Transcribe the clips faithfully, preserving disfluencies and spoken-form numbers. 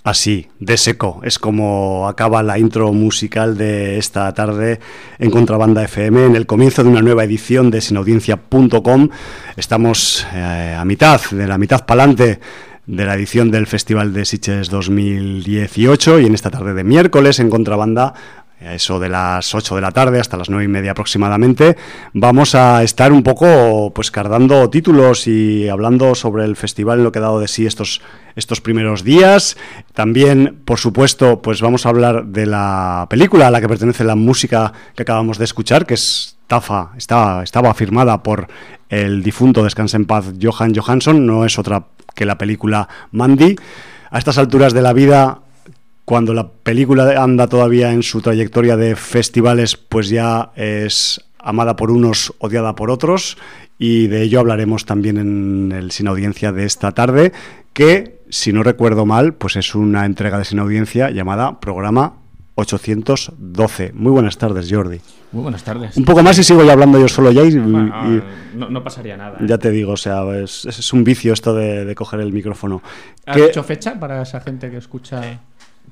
Así, de seco, es como acaba la intro musical de esta tarde en Contrabanda F M, en el comienzo de una nueva edición de sinaudiencia punto com. Estamos eh, a mitad, de la mitad pa'lante de la edición del Festival de Sitges dos mil dieciocho, y en esta tarde de miércoles en Contrabanda, a eso de las ocho de la tarde hasta las nueve y media aproximadamente, vamos a estar un poco pues cardando títulos y hablando sobre el festival en lo que ha dado de sí estos, estos primeros días. También, por supuesto, pues vamos a hablar de la película a la que pertenece la música que acabamos de escuchar, que es Tafa, estaba, estaba firmada por el difunto, descanse en paz, Jóhann Johansson. No es otra que la película Mandy. A estas alturas de la vida, cuando la película anda todavía en su trayectoria de festivales, pues ya es amada por unos, odiada por otros, y de ello hablaremos también en el Sin Audiencia de esta tarde, que, si no recuerdo mal, pues es una entrega de Sin Audiencia llamada Programa ochocientos doce. Muy buenas tardes, Jordi. Muy buenas tardes. Un poco más y sigo yo hablando yo solo ya y, bueno, y no, no pasaría nada. Ya te digo, o sea, es, es un vicio esto de, de coger el micrófono. ¿Has ¿Qué? hecho fecha para esa gente que escucha? Eh.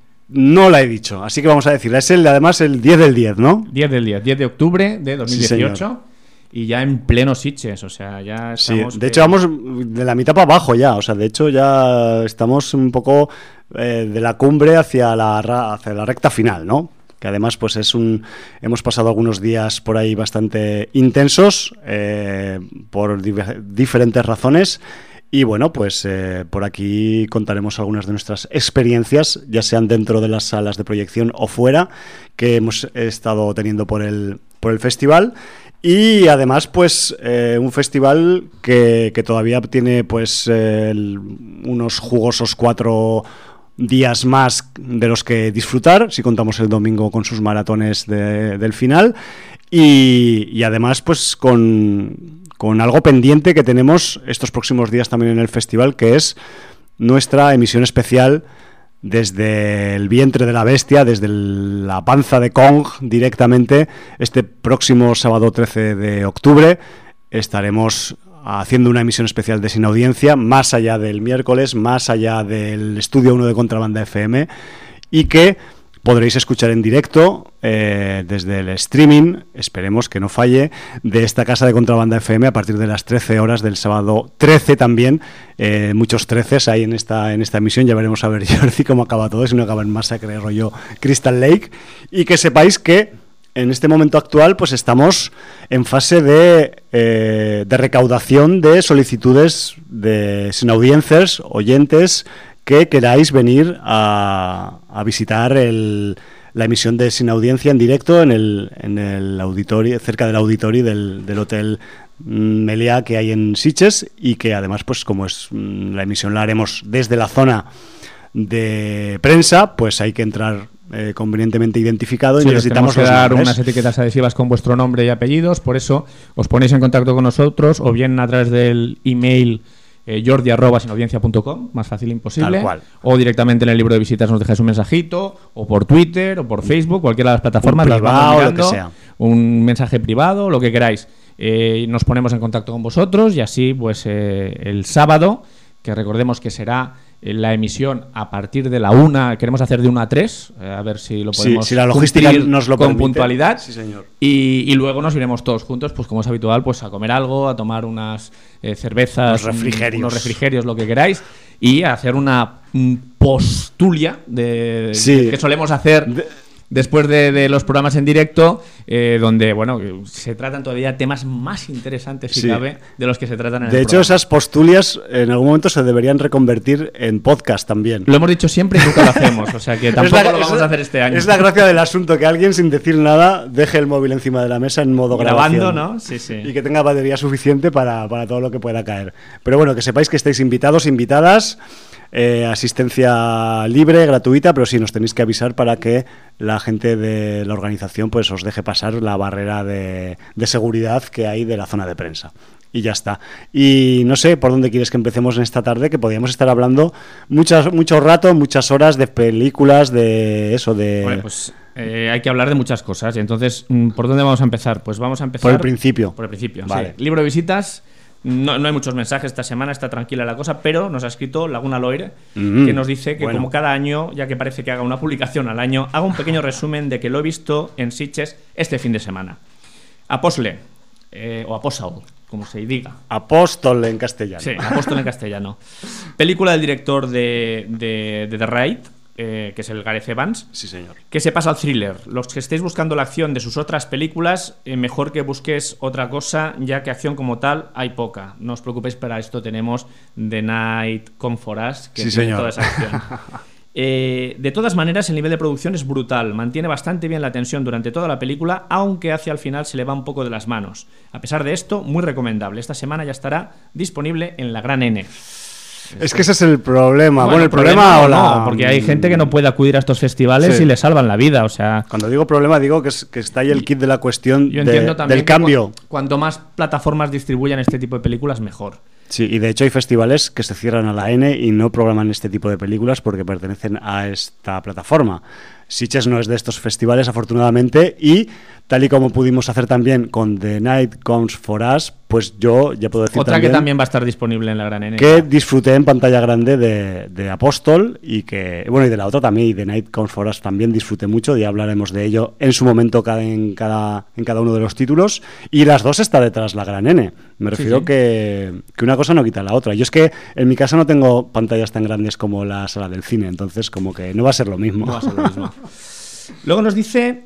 No la he dicho, así que vamos a decirla. Es el, además el diez del diez, ¿no? diez del diez, diez de octubre de dos mil dieciocho. Sí, y ya en pleno Sitges, o sea, ya estamos... Sí, de que... hecho vamos de la mitad para abajo ya, o sea, de hecho ya estamos un poco eh, de la cumbre hacia la, hacia la recta final, ¿no? Que además pues es un... Hemos pasado algunos días por ahí bastante intensos, eh, por di- diferentes razones. Y bueno, pues eh, por aquí contaremos algunas de nuestras experiencias, ya sean dentro de las salas de proyección o fuera, que hemos estado teniendo por el, por el festival. Y además, pues, eh, un festival que, que todavía tiene pues eh, el, unos jugosos cuatro días más de los que disfrutar, si contamos el domingo con sus maratones de, del final. Y, y además, pues, con... con algo pendiente que tenemos estos próximos días también en el festival, que es nuestra emisión especial desde el vientre de la bestia, desde el, la panza de Kong directamente. Este próximo sábado trece de octubre estaremos haciendo una emisión especial de Sin Audiencia, más allá del miércoles, más allá del Estudio uno de Contrabanda F M, y que podréis escuchar en directo eh, desde el streaming, esperemos que no falle, de esta casa de Contrabanda F M a partir de las trece horas del sábado trece también. Eh, muchos treces hay en esta, en esta emisión. Ya veremos a ver, Jordi, cómo acaba todo, si no acaba en masacre rollo Crystal Lake. Y que sepáis que en este momento actual pues estamos en fase de, eh, de recaudación de solicitudes de sin audiencias, oyentes que queráis venir a, a visitar el, la emisión de Sin Audiencia en directo en el, en el auditorio, cerca del auditorio del, del Hotel Meliá que hay en Sitges, y que además, pues como es la emisión la haremos desde la zona de prensa, pues hay que entrar eh, convenientemente identificado, y sí, necesitamos que los dar nombres. unas etiquetas adhesivas con vuestro nombre y apellidos. Por eso os ponéis en contacto con nosotros, o bien a través del email Eh, jordi arroba sinaudiencia punto com, más fácil imposible. Tal cual. O directamente en el libro de visitas nos dejáis un mensajito, o por Twitter, o por Facebook, cualquiera de las plataformas. Un las privado, vamos mirando, lo que sea. Un mensaje privado, lo que queráis. Eh, nos ponemos en contacto con vosotros, y así pues eh, el sábado, que recordemos que será la emisión a partir de la una, queremos hacer de una a tres, eh, a ver si lo podemos sí, si la logística nos lo con permite. puntualidad. Sí, señor. Y, y luego nos iremos todos juntos, pues como es habitual, pues a comer algo, a tomar unas eh, cervezas, unos refrigerios. unos refrigerios, lo que queráis, y a hacer una mm, postulia de, sí. de, que solemos hacer de... después de, de los programas en directo, eh, donde bueno se tratan todavía temas más interesantes, si sí. cabe, de los que se tratan en de el hecho, programa. esas postulias en algún momento se deberían reconvertir en podcast también. Lo hemos dicho siempre y nunca lo hacemos, o sea que tampoco la, lo vamos es, a hacer este año. Es la gracia del asunto, que alguien sin decir nada deje el móvil encima de la mesa en modo grabando, grabación, ¿no? Sí, sí. Y que tenga batería suficiente para, para todo lo que pueda caer. Pero bueno, que sepáis que estáis invitados, invitadas. Eh, asistencia libre, gratuita, pero sí nos tenéis que avisar para que la gente de la organización pues os deje pasar la barrera de, de seguridad que hay de la zona de prensa. Y ya está. Y no sé por dónde quieres que empecemos en esta tarde, que podríamos estar hablando muchas, mucho rato, muchas horas de películas, de eso, de... Bueno, pues eh, hay que hablar de muchas cosas. Y entonces, ¿por dónde vamos a empezar? Pues vamos a empezar... Por el principio. Por el principio, vale. Sí. Libro de visitas No, no hay muchos mensajes esta semana, está tranquila la cosa, pero nos ha escrito Laguna Loire, Mm, que nos dice que bueno. como cada año, ya que parece que haga una publicación al año, haga un pequeño resumen de que lo he visto en Sitges este fin de semana. Apostle, eh, o Apostle, como se diga. Apóstol en castellano. Sí, Apóstol en castellano. Película del director de, de, de The Raid, eh, que es el Gareth Evans, Sí, señor. que se pasa al thriller. Los que estéis buscando la acción de sus otras películas, eh, mejor que busques otra cosa, ya que acción como tal hay poca. No os preocupéis, para esto tenemos The Night Come For Us, que Sí, tiene señor. toda esa acción. Eh, de todas maneras, el nivel de producción es brutal. Mantiene bastante bien la tensión durante toda la película, aunque hacia el final se le va un poco de las manos. A pesar de esto, muy recomendable. Esta semana ya estará disponible en la Gran N. Es que ese es el problema. Bueno, Bueno, el problema, o no, la- porque hay gente que no puede acudir a estos festivales Sí. y le salvan la vida. O sea, Cuando digo problema, digo que, es- que está ahí el kit de la cuestión yo de- entiendo también del que cambio. cu- cuanto más plataformas distribuyan este tipo de películas, mejor. Sí, y de hecho hay festivales que se cierran a la N y no programan este tipo de películas porque pertenecen a esta plataforma. Sitges no es de estos festivales, afortunadamente, y tal y como pudimos hacer también con The Night Comes For Us, pues yo ya puedo decir Otra también que también va a estar disponible en la Gran N. que disfruté en pantalla grande de, de Apóstol y que, bueno, y de la otra también, y The Night Comes For Us también disfruté mucho, y hablaremos de ello en su momento cada, en, cada, en cada uno de los títulos, y las dos está detrás la Gran N. Me Sí, refiero sí. Que, que una cosa no quita la otra. Yo es que en mi casa no tengo pantallas tan grandes como la sala del cine, entonces como que no va a ser lo mismo. No va a ser lo mismo. Luego nos dice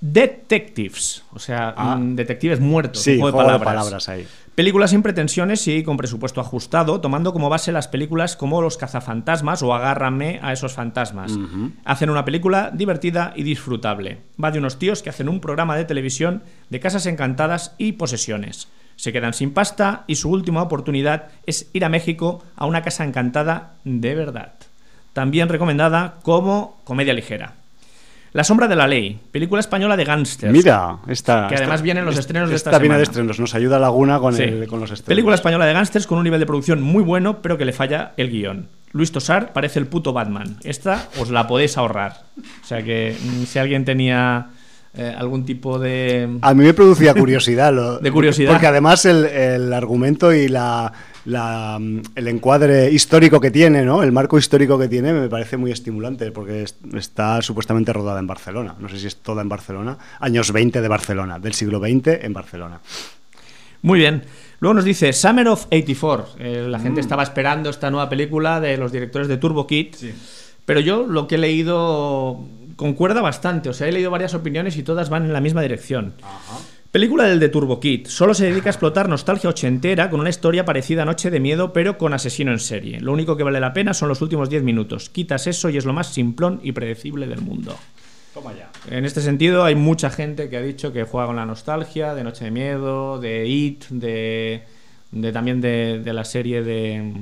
Detectives, o sea, Ah. mm, detectives muertos. Sí, un juego juego de de palabras. palabras ahí. Película sin pretensiones y con presupuesto ajustado, tomando como base las películas como Los cazafantasmas o Agárrame a esos fantasmas. Ujú. Hacen una película divertida y disfrutable. Va de unos tíos que hacen un programa de televisión de casas encantadas y posesiones. Se quedan sin pasta y su última oportunidad es ir a México a una casa encantada de verdad. También recomendada como comedia ligera. La sombra de la ley, película española de gángsters. Mira, esta, Que además esta- vienen los esta- estrenos de esta esta viene de semana. estrenos, nos ayuda Laguna con, Sí. el, con los estrenos. Película española de gángsters con un nivel de producción muy bueno, pero que le falla el guión. Luis Tosar parece el puto Batman. Esta os la podéis ahorrar. O sea que mm, si alguien tenía eh, algún tipo de... A mí me producía curiosidad. Lo- De curiosidad. Porque además el, el argumento y la, la, mm, el encuadre histórico que tiene, ¿no? El marco histórico que tiene me parece muy estimulante porque es- está supuestamente rodada en Barcelona. No sé si es toda en Barcelona. Años veinte de Barcelona, del siglo veinte en Barcelona. Muy bien. Luego nos dice Summer of ochenta y cuatro. Eh, la Mm. gente estaba esperando esta nueva película de los directores de Turbo Kid. Pero yo lo que he leído concuerda bastante. O sea, he leído varias opiniones y todas van en la misma dirección. Película del de Turbo Kid. Solo se dedica a explotar nostalgia ochentera con una historia parecida a Noche de Miedo, pero con asesino en serie. Lo único que vale la pena son los últimos diez minutos. Quitas eso y es lo más simplón y predecible del mundo. Toma ya. En este sentido, hay mucha gente que ha dicho que juega con la nostalgia de Noche de Miedo, de It, de, de también de, de la serie de...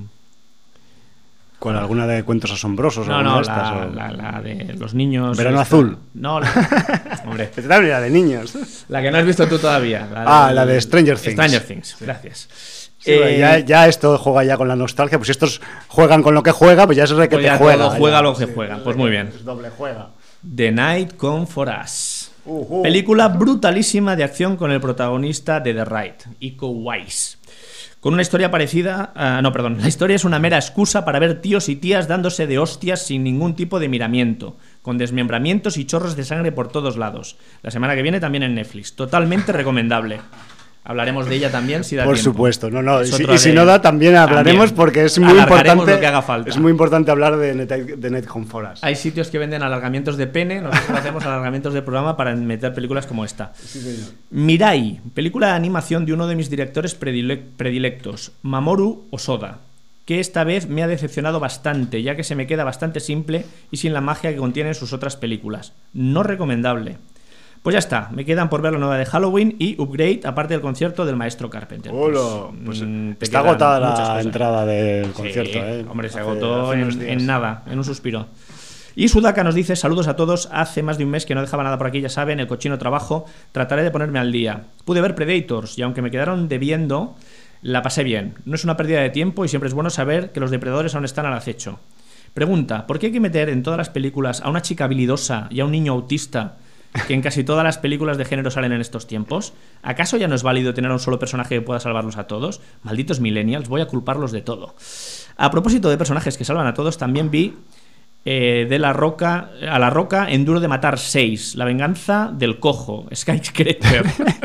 ¿Con alguna de cuentos asombrosos? No, alguna no, de estas, la, o- la- la de los niños... Verano esta- Azul. No, la, hombre, Esta también era de niños. la que no has visto tú todavía. La Ah, la de Stranger Things. Stranger Things, gracias. Sí, Eh, ya, ya esto juega ya con la nostalgia. Pues si estos juegan con lo que juega, pues ya es re que Pues te ya juega. todo juega ya. lo que juega. Pues muy bien. Es doble juega. The Night Come For Us. Ujú. Película brutalísima de acción con el protagonista de The Raid, Iko Uwais. Con una historia parecida... ah, no, perdón. La historia es una mera excusa para ver tíos y tías dándose de hostias sin ningún tipo de miramiento, con desmembramientos y chorros de sangre por todos lados. La semana que viene también en Netflix. Totalmente recomendable. Hablaremos de ella también si da Por tiempo. supuesto, no, no. Y Es si, otra y si de- no da, también hablaremos También. porque es muy Alargaremos importante. lo que haga falta. Es muy importante hablar de Net, de Net Home For Us. Hay sitios que venden alargamientos de pene, nosotros hacemos alargamientos de programa para meter películas como esta. Sí, señor. Mirai, película de animación de uno de mis directores predile- predilectos, Mamoru Osoda, que esta vez me ha decepcionado bastante, ya que se me queda bastante simple y sin la magia que contienen sus otras películas. No recomendable. Pues ya está, me quedan por ver la nueva de Halloween y Upgrade, aparte del concierto del maestro Carpenter. Hola, pues, mm, te está quedan agotada muchas la cosas. entrada del Sí, concierto, ¿eh? hombre, se Hace- agotó hace unos en, días. en nada, en un suspiro. Y Sudaka nos dice, saludos a todos, hace más de un mes que no dejaba nada por aquí, ya saben, el cochino trabajo, trataré de ponerme al día. Pude ver Predators y aunque me quedaron debiendo, la pasé bien. No es una pérdida de tiempo y siempre es bueno saber que los depredadores aún están al acecho. Pregunta, ¿por qué hay que meter en todas las películas a una chica habilidosa y a un niño autista que en casi todas las películas de género salen en estos tiempos? ¿Acaso ya no es válido tener a un solo personaje que pueda salvarlos a todos? Malditos millennials, voy a culparlos de todo. A propósito de personajes que salvan a todos, también vi eh, de la roca a la Roca en Duro de Matar seis, La venganza del cojo, Skyscraper.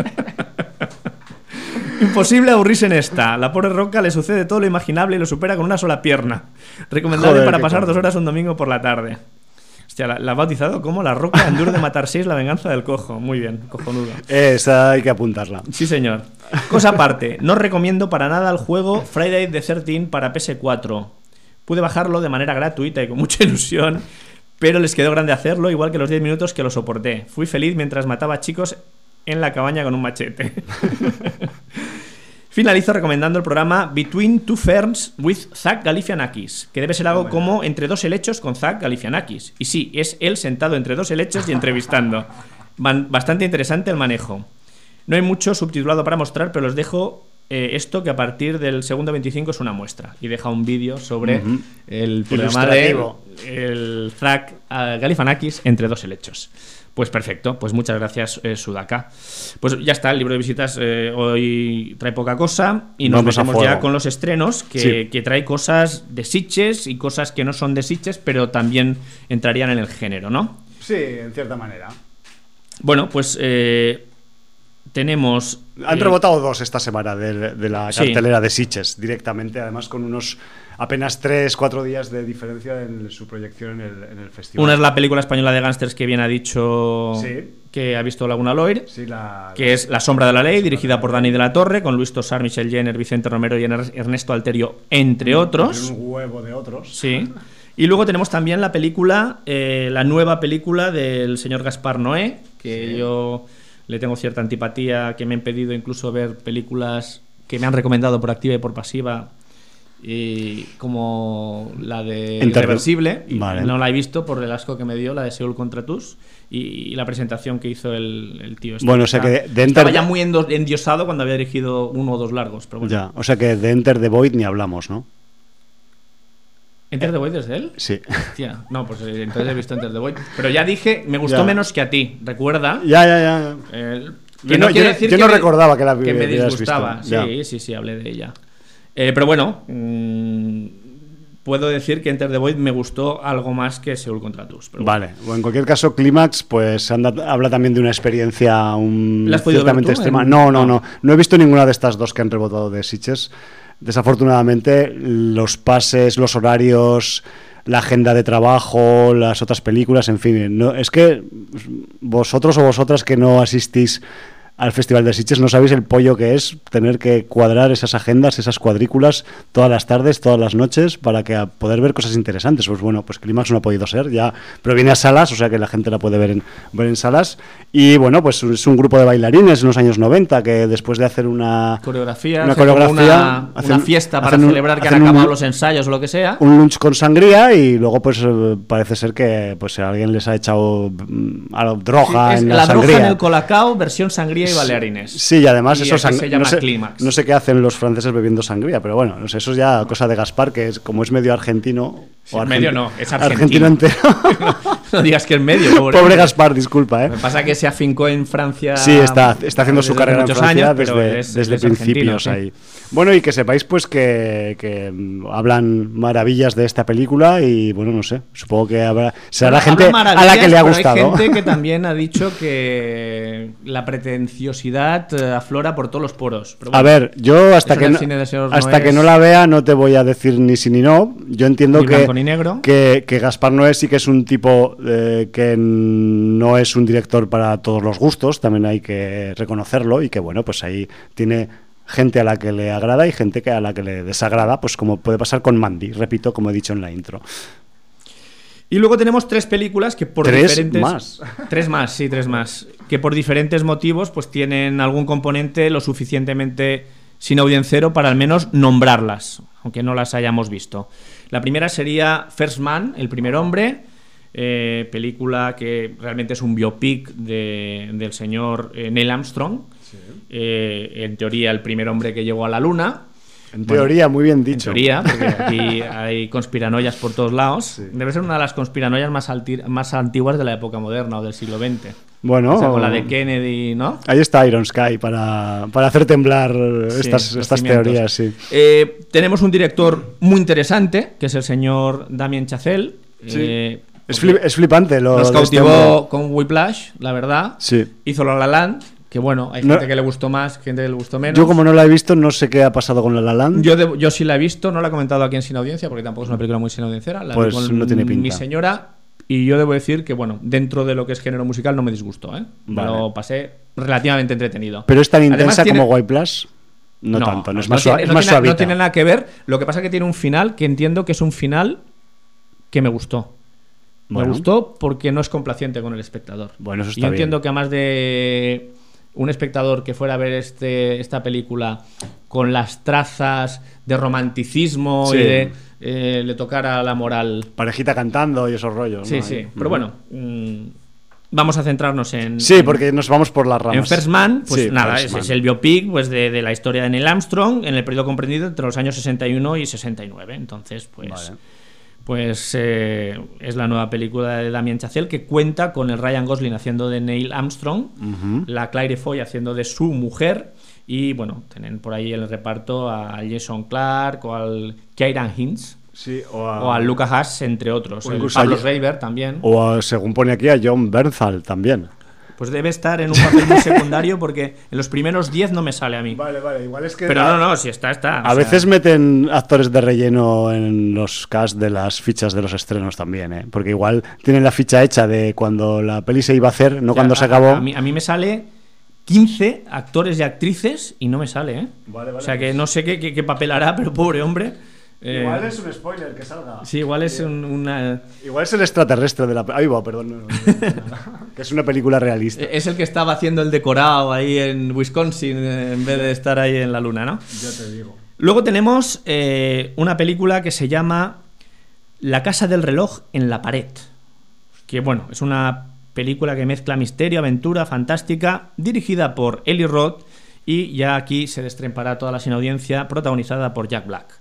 Imposible aburrirse en esta. La pobre Roca le sucede todo lo imaginable y lo supera con una sola pierna. Recomendable Joder, para qué pasar cabrón. dos horas un domingo por la tarde. Hostia, la, la ha bautizado como La Roca en Duro de Matar seis, La venganza del cojo. Muy bien, cojonudo. Esa hay que apuntarla. Sí, señor. Cosa aparte, no recomiendo para nada el juego Friday the thirteenth para P S cuatro. Pude bajarlo de manera gratuita y con mucha ilusión, pero les quedó grande hacerlo, igual que los diez minutos que lo soporté. Fui feliz mientras mataba chicos en la cabaña con un machete. Finalizo recomendando el programa Between Two Ferns with Zach Galifianakis, que debe ser algo como Entre dos helechos con Zach Galifianakis. Y sí, es él sentado entre dos helechos y entrevistando. Ban- bastante interesante el manejo. No hay mucho subtitulado para mostrar, pero os dejo eh, esto que a partir del segundo veinticinco es una muestra. Y deja un vídeo sobre Ujú. el programa de Ilustrativo. el Zach eh, Galifianakis entre dos helechos. Pues perfecto, pues muchas gracias, eh, Sudaka. Pues ya está, el libro de visitas eh, hoy trae poca cosa y nos Vamos a metemos ya fuego. con los estrenos, que, Sí. que trae cosas de Sitges y cosas que no son de Sitges, pero también entrarían en el género, ¿no? Sí, en cierta manera. Bueno, pues eh, tenemos... Han eh, rebotado dos esta semana de, de la Sí. cartelera de Sitges directamente, además con unos apenas tres cuatro días de diferencia en su proyección en el, en el festival. Una es la película española de gángsters que bien ha dicho Sí. que ha visto Laguna Loir, Sí, la- que es La sombra de la ley, dirigida por Dani de la Torre, con Luis Tosar, Michelle Jenner, Vicente Romero y Ernesto Alterio, entre otros. Un huevo de otros. Sí. Y luego tenemos también la película, eh, la nueva película del señor Gaspar Noé, que Sí. yo le tengo cierta antipatía, que me ha impedido incluso ver películas que me han recomendado por activa y por pasiva, y como la de Inter- Irreversible, y Vale. no la he visto por el asco que me dio, la de Seúl contra Tus, y, y la presentación que hizo el, el tío. este. Bueno, o sea que de- de estaba Enter- ya muy endo- endiosado cuando había dirigido uno o dos largos, pero bueno. Ya, o sea que de Enter the Void ni hablamos, ¿no? ¿Enter the Void desde él? Sí. Hostia, no, pues eh, entonces he visto Enter the Void. Pero ya dije, me gustó Ya. menos que a ti, ¿recuerda? Ya, ya, ya. Eh, Yo no- quiere yo- decir yo que no me- recordaba que la que me habías disgustaba. visto. Ya. Sí, sí, sí, hablé de ella. Eh, pero bueno, mm, puedo decir que Enter the Void me gustó algo más que Seúl contra Tus. Pero bueno. Vale, o en cualquier caso, Clímax, pues anda- habla también de una experiencia un, ¿La has podido ver ciertamente tú extrema. en- No, no, no. no. No he visto ninguna de estas dos que han rebotado de Sitges. Desafortunadamente, los pases, los horarios, la agenda de trabajo, las otras películas, en fin. No, es que vosotros o vosotras que no asistís al Festival de Sitges no sabéis el pollo que es tener que cuadrar esas agendas, esas cuadrículas todas las tardes, todas las noches para que a poder ver cosas interesantes. Pues bueno, pues Clímax no ha podido ser ya, pero viene a salas, o sea que la gente la puede ver en, ver en salas. Y bueno, pues es un grupo de bailarines en los años noventa que después de hacer una Coreografía, una hacer como coreografía, una, hacen- una fiesta para hacen un- celebrar que han hacen un- acabado los ensayos o lo que sea. un lunch con sangría y luego pues eh, parece ser que pues alguien les ha echado mm, a la droga Es en la, la droga sangría. en el colacao, versión sangría y balearines. Sí, y además Y eso aquí se llama no, sé, Clímax. no sé qué hacen los franceses bebiendo sangría, pero bueno, no sé, eso es ya cosa de Gaspar, que es como es medio argentino. Sí, o medio argenti- no, es argentino argentino. entero. No digas que es medio, pobre. Pobre Gaspar, disculpa, ¿eh? Me pasa que se afincó en Francia. Sí, está, está haciendo su desde carrera en muchos Francia años, pero desde, es- desde es argentino, principios sí. ahí. Bueno, y que sepáis pues que, que mm, hablan maravillas de esta película y bueno, no sé, supongo que habrá, será la gente Habla a la que le ha maravillas, pero gustado. Hay gente que también ha dicho que la pretenciosidad eh, aflora por todos los poros. Pero A bueno, ver, yo hasta eso que del no, cine de señor hasta Noé que es- no la vea no te voy a decir ni sí ni no. Yo entiendo Ni que, blanco ni negro. que que Gaspar Noé sí que es un tipo eh, que no es un director para todos los gustos, también hay que reconocerlo y que bueno, pues ahí tiene gente a la que le agrada y gente que a la que le desagrada, pues como puede pasar con Mandy, repito, como he dicho en la intro. Y luego tenemos tres películas que por ¿Tres diferentes más? tres más, sí, tres más, que por diferentes motivos pues tienen algún componente lo suficientemente sin audiencero para al menos nombrarlas, aunque no las hayamos visto. La primera sería First Man, El primer hombre, eh, película que realmente es un biopic de, del señor eh, Neil Armstrong, eh, en teoría el primer hombre que llegó a la luna. En Bueno, teoría, muy bien En dicho. teoría, porque aquí hay conspiranoias por todos lados. Sí. Debe ser una de las conspiranoias más, alti- más antiguas de la época moderna o del siglo veinte. Bueno, o sea, con la de Kennedy, ¿no? Ahí está Iron Sky para, para hacer temblar Sí, estas, los estas cimientos. teorías, sí. Eh, tenemos un director muy interesante, que es el señor Damien Chazelle. Sí. Eh, Es, flip- es flipante lo nos de este cautivó hombre. con Whiplash, la verdad. Sí. Hizo La La Land, que bueno, hay No- gente que le gustó más, gente que le gustó menos. Yo como no la he visto, no sé qué ha pasado con La La Land. Yo, debo- yo sí la he visto, no la he comentado aquí en Sin Audiencia, porque tampoco es una película muy sin audiencera. La Pues vi con no tiene pinta. mi señora, y yo debo decir que, bueno, dentro de lo que es género musical no me disgustó, ¿eh? Me Vale. lo pasé relativamente entretenido. Pero es tan Además, intensa tiene- como White Plus. No, tanto, no es más, tiene, sua- es no más tiene- suavita. no tiene nada que ver. Lo que pasa es que tiene un final que entiendo que es un final que me gustó. Bueno. Me gustó porque no es complaciente con el espectador. Bueno, eso Y está yo bien. entiendo que a más de un espectador que fuera a ver este, esta película con las trazas de romanticismo Sí. y de eh, le tocara la moral. Parejita cantando y esos rollos. Sí, ¿no? sí. Ahí. Pero Ujú. bueno, mm, vamos a centrarnos en. Sí, en- porque nos vamos por las ramas. en First Man, pues Sí, nada, First es, Man. es el biopic pues, de, de la historia de Neil Armstrong en el periodo comprendido entre los años sesenta y uno y sesenta y nueve. Entonces, pues, Vale. pues eh, es la nueva película de Damien Chazelle que cuenta con el Ryan Gosling haciendo de Neil Armstrong, Ujú. la Claire Foy haciendo de su mujer y, bueno, tienen por ahí en el reparto a Jason Clarke o al Kieran Hines Sí, o a, o a Luca Haas, entre otros. o El incluso Pablo a- Schreiber también. o a, según pone aquí, a John Bernthal también. Pues debe estar en un papel muy secundario porque en los primeros diez no me sale a mí. Vale, vale, igual es que... Pero no, no, si está, está. o A sea, veces meten actores de relleno en los cast de las fichas de los estrenos también, ¿eh? Porque igual tienen la ficha hecha de cuando la peli se iba a hacer, no o sea, cuando se a- acabó. A, mí, a mí me sale quince actores y actrices y no me sale, ¿eh? Vale, vale, o sea que pues- no sé qué, qué- qué papel hará, pero pobre hombre. Eh, Igual es un spoiler que salga. Sí, igual es un- una. Igual es el extraterrestre de la... Ahí va, perdón. no, no, no. Que es una película realista. Es el que estaba haciendo el decorado ahí en Wisconsin eh, en vez de estar ahí en la luna, ¿no? Ya te digo. Luego tenemos eh, una película que se llama La casa del reloj en la pared. Que bueno, es una película que mezcla misterio, aventura, fantástica, dirigida por Eli Roth y ya aquí se destrempará toda la sin audiencia, protagonizada por Jack Black.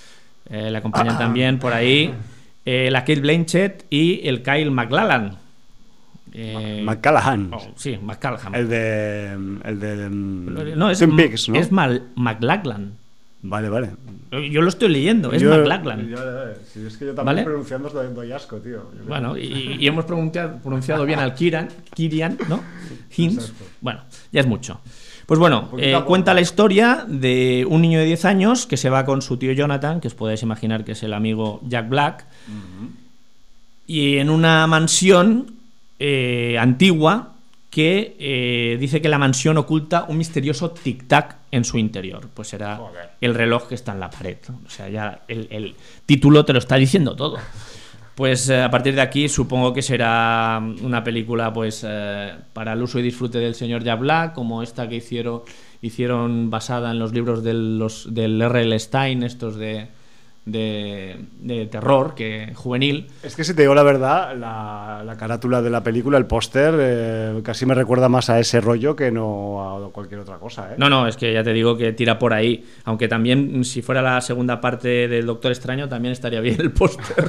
Eh, le acompañan también por ahí eh, la Kate Blanchett y el Kyle MacLachlan. Eh, McCallaghan. oh, sí, McCallaghan. El de... El de... no, es, Twin Peaks, ¿no? es Mal- MacLachlan. Vale, vale. Yo lo estoy leyendo, es Yo- MacLachlan. yo- Si es que yo también ¿Vale? pronunciando doy, doy asco, tío. Yo- Bueno, y, y hemos pronunciado, pronunciado bien al Kiran, Kirian, ¿no? Hinz. Exacto. Bueno, ya es mucho. Pues bueno, poquito eh, a poco. cuenta la historia de un niño de diez años que se va con su tío Jonathan, que os podéis imaginar que es el amigo Jack Black, y en una mansión eh, antigua que eh, dice que la mansión oculta un misterioso tic-tac en su interior. Pues será Joder. el reloj que está en la pared. O sea, ya el, el título te lo está diciendo todo. Pues eh, a partir de aquí supongo que será una película pues eh, para el uso y disfrute del señor Jack Black, como esta que hicieron, hicieron basada en los libros de los, del R L Stein, estos de, de, de terror que juvenil. Es que si te digo la verdad, la, la carátula de la película, el póster, eh, casi me recuerda más a ese rollo que no a cualquier otra cosa, ¿eh? No, no, es que ya te digo que tira por ahí. Aunque también, si fuera la segunda parte del Doctor Extraño, también estaría bien el póster.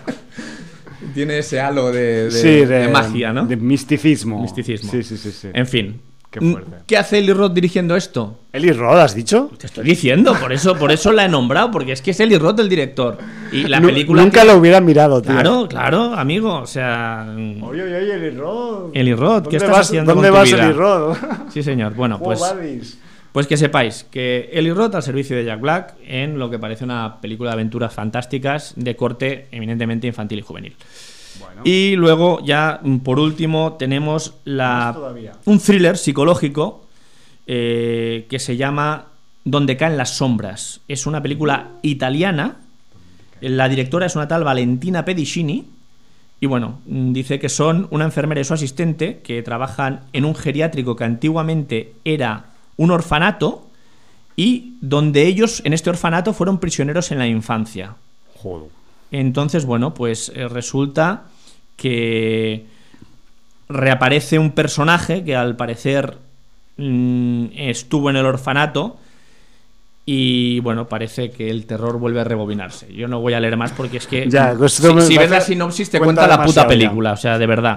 Tiene ese halo de, de- Sí, de magia, ¿no? De misticismo. Misticismo. Sí, sí, sí. sí. En fin. Qué fuerte. ¿Qué hace Eli Roth dirigiendo esto? ¿Eli Roth has dicho? Te estoy diciendo, por eso, por eso la he nombrado, porque es que es Eli Roth el director. Y la Nu- película. Nunca lo hubiera mirado, tío. Claro, claro, amigo. O sea. Oye, oye, oye, Eli Roth. Eli Roth, ¿qué ¿Dónde estás vas- haciendo ¿Dónde con tu vas, vida? Eli Roth? Sí, señor. Bueno, Oh, pues. buddies. Pues que sepáis que Eli Roth al servicio de Jack Black en lo que parece una película de aventuras fantásticas de corte eminentemente infantil y juvenil. Bueno. Y luego ya por último tenemos la, Más todavía. un thriller psicológico eh, que se llama Donde caen las sombras. Es una película italiana. La directora es una tal Valentina Pedicini. Y bueno, dice que son una enfermera y su asistente que trabajan en un geriátrico que antiguamente era un orfanato y donde ellos en este orfanato fueron prisioneros en la infancia. Joder. Entonces, bueno, pues eh, resulta que reaparece un personaje que al parecer mmm, estuvo en el orfanato y bueno, parece que el terror vuelve a rebobinarse. Yo no voy a leer más porque es que Ya, pues si, esto me si ves la parece- sinopsis te cuenta cuenta la puta demasiado película, o sea, de verdad.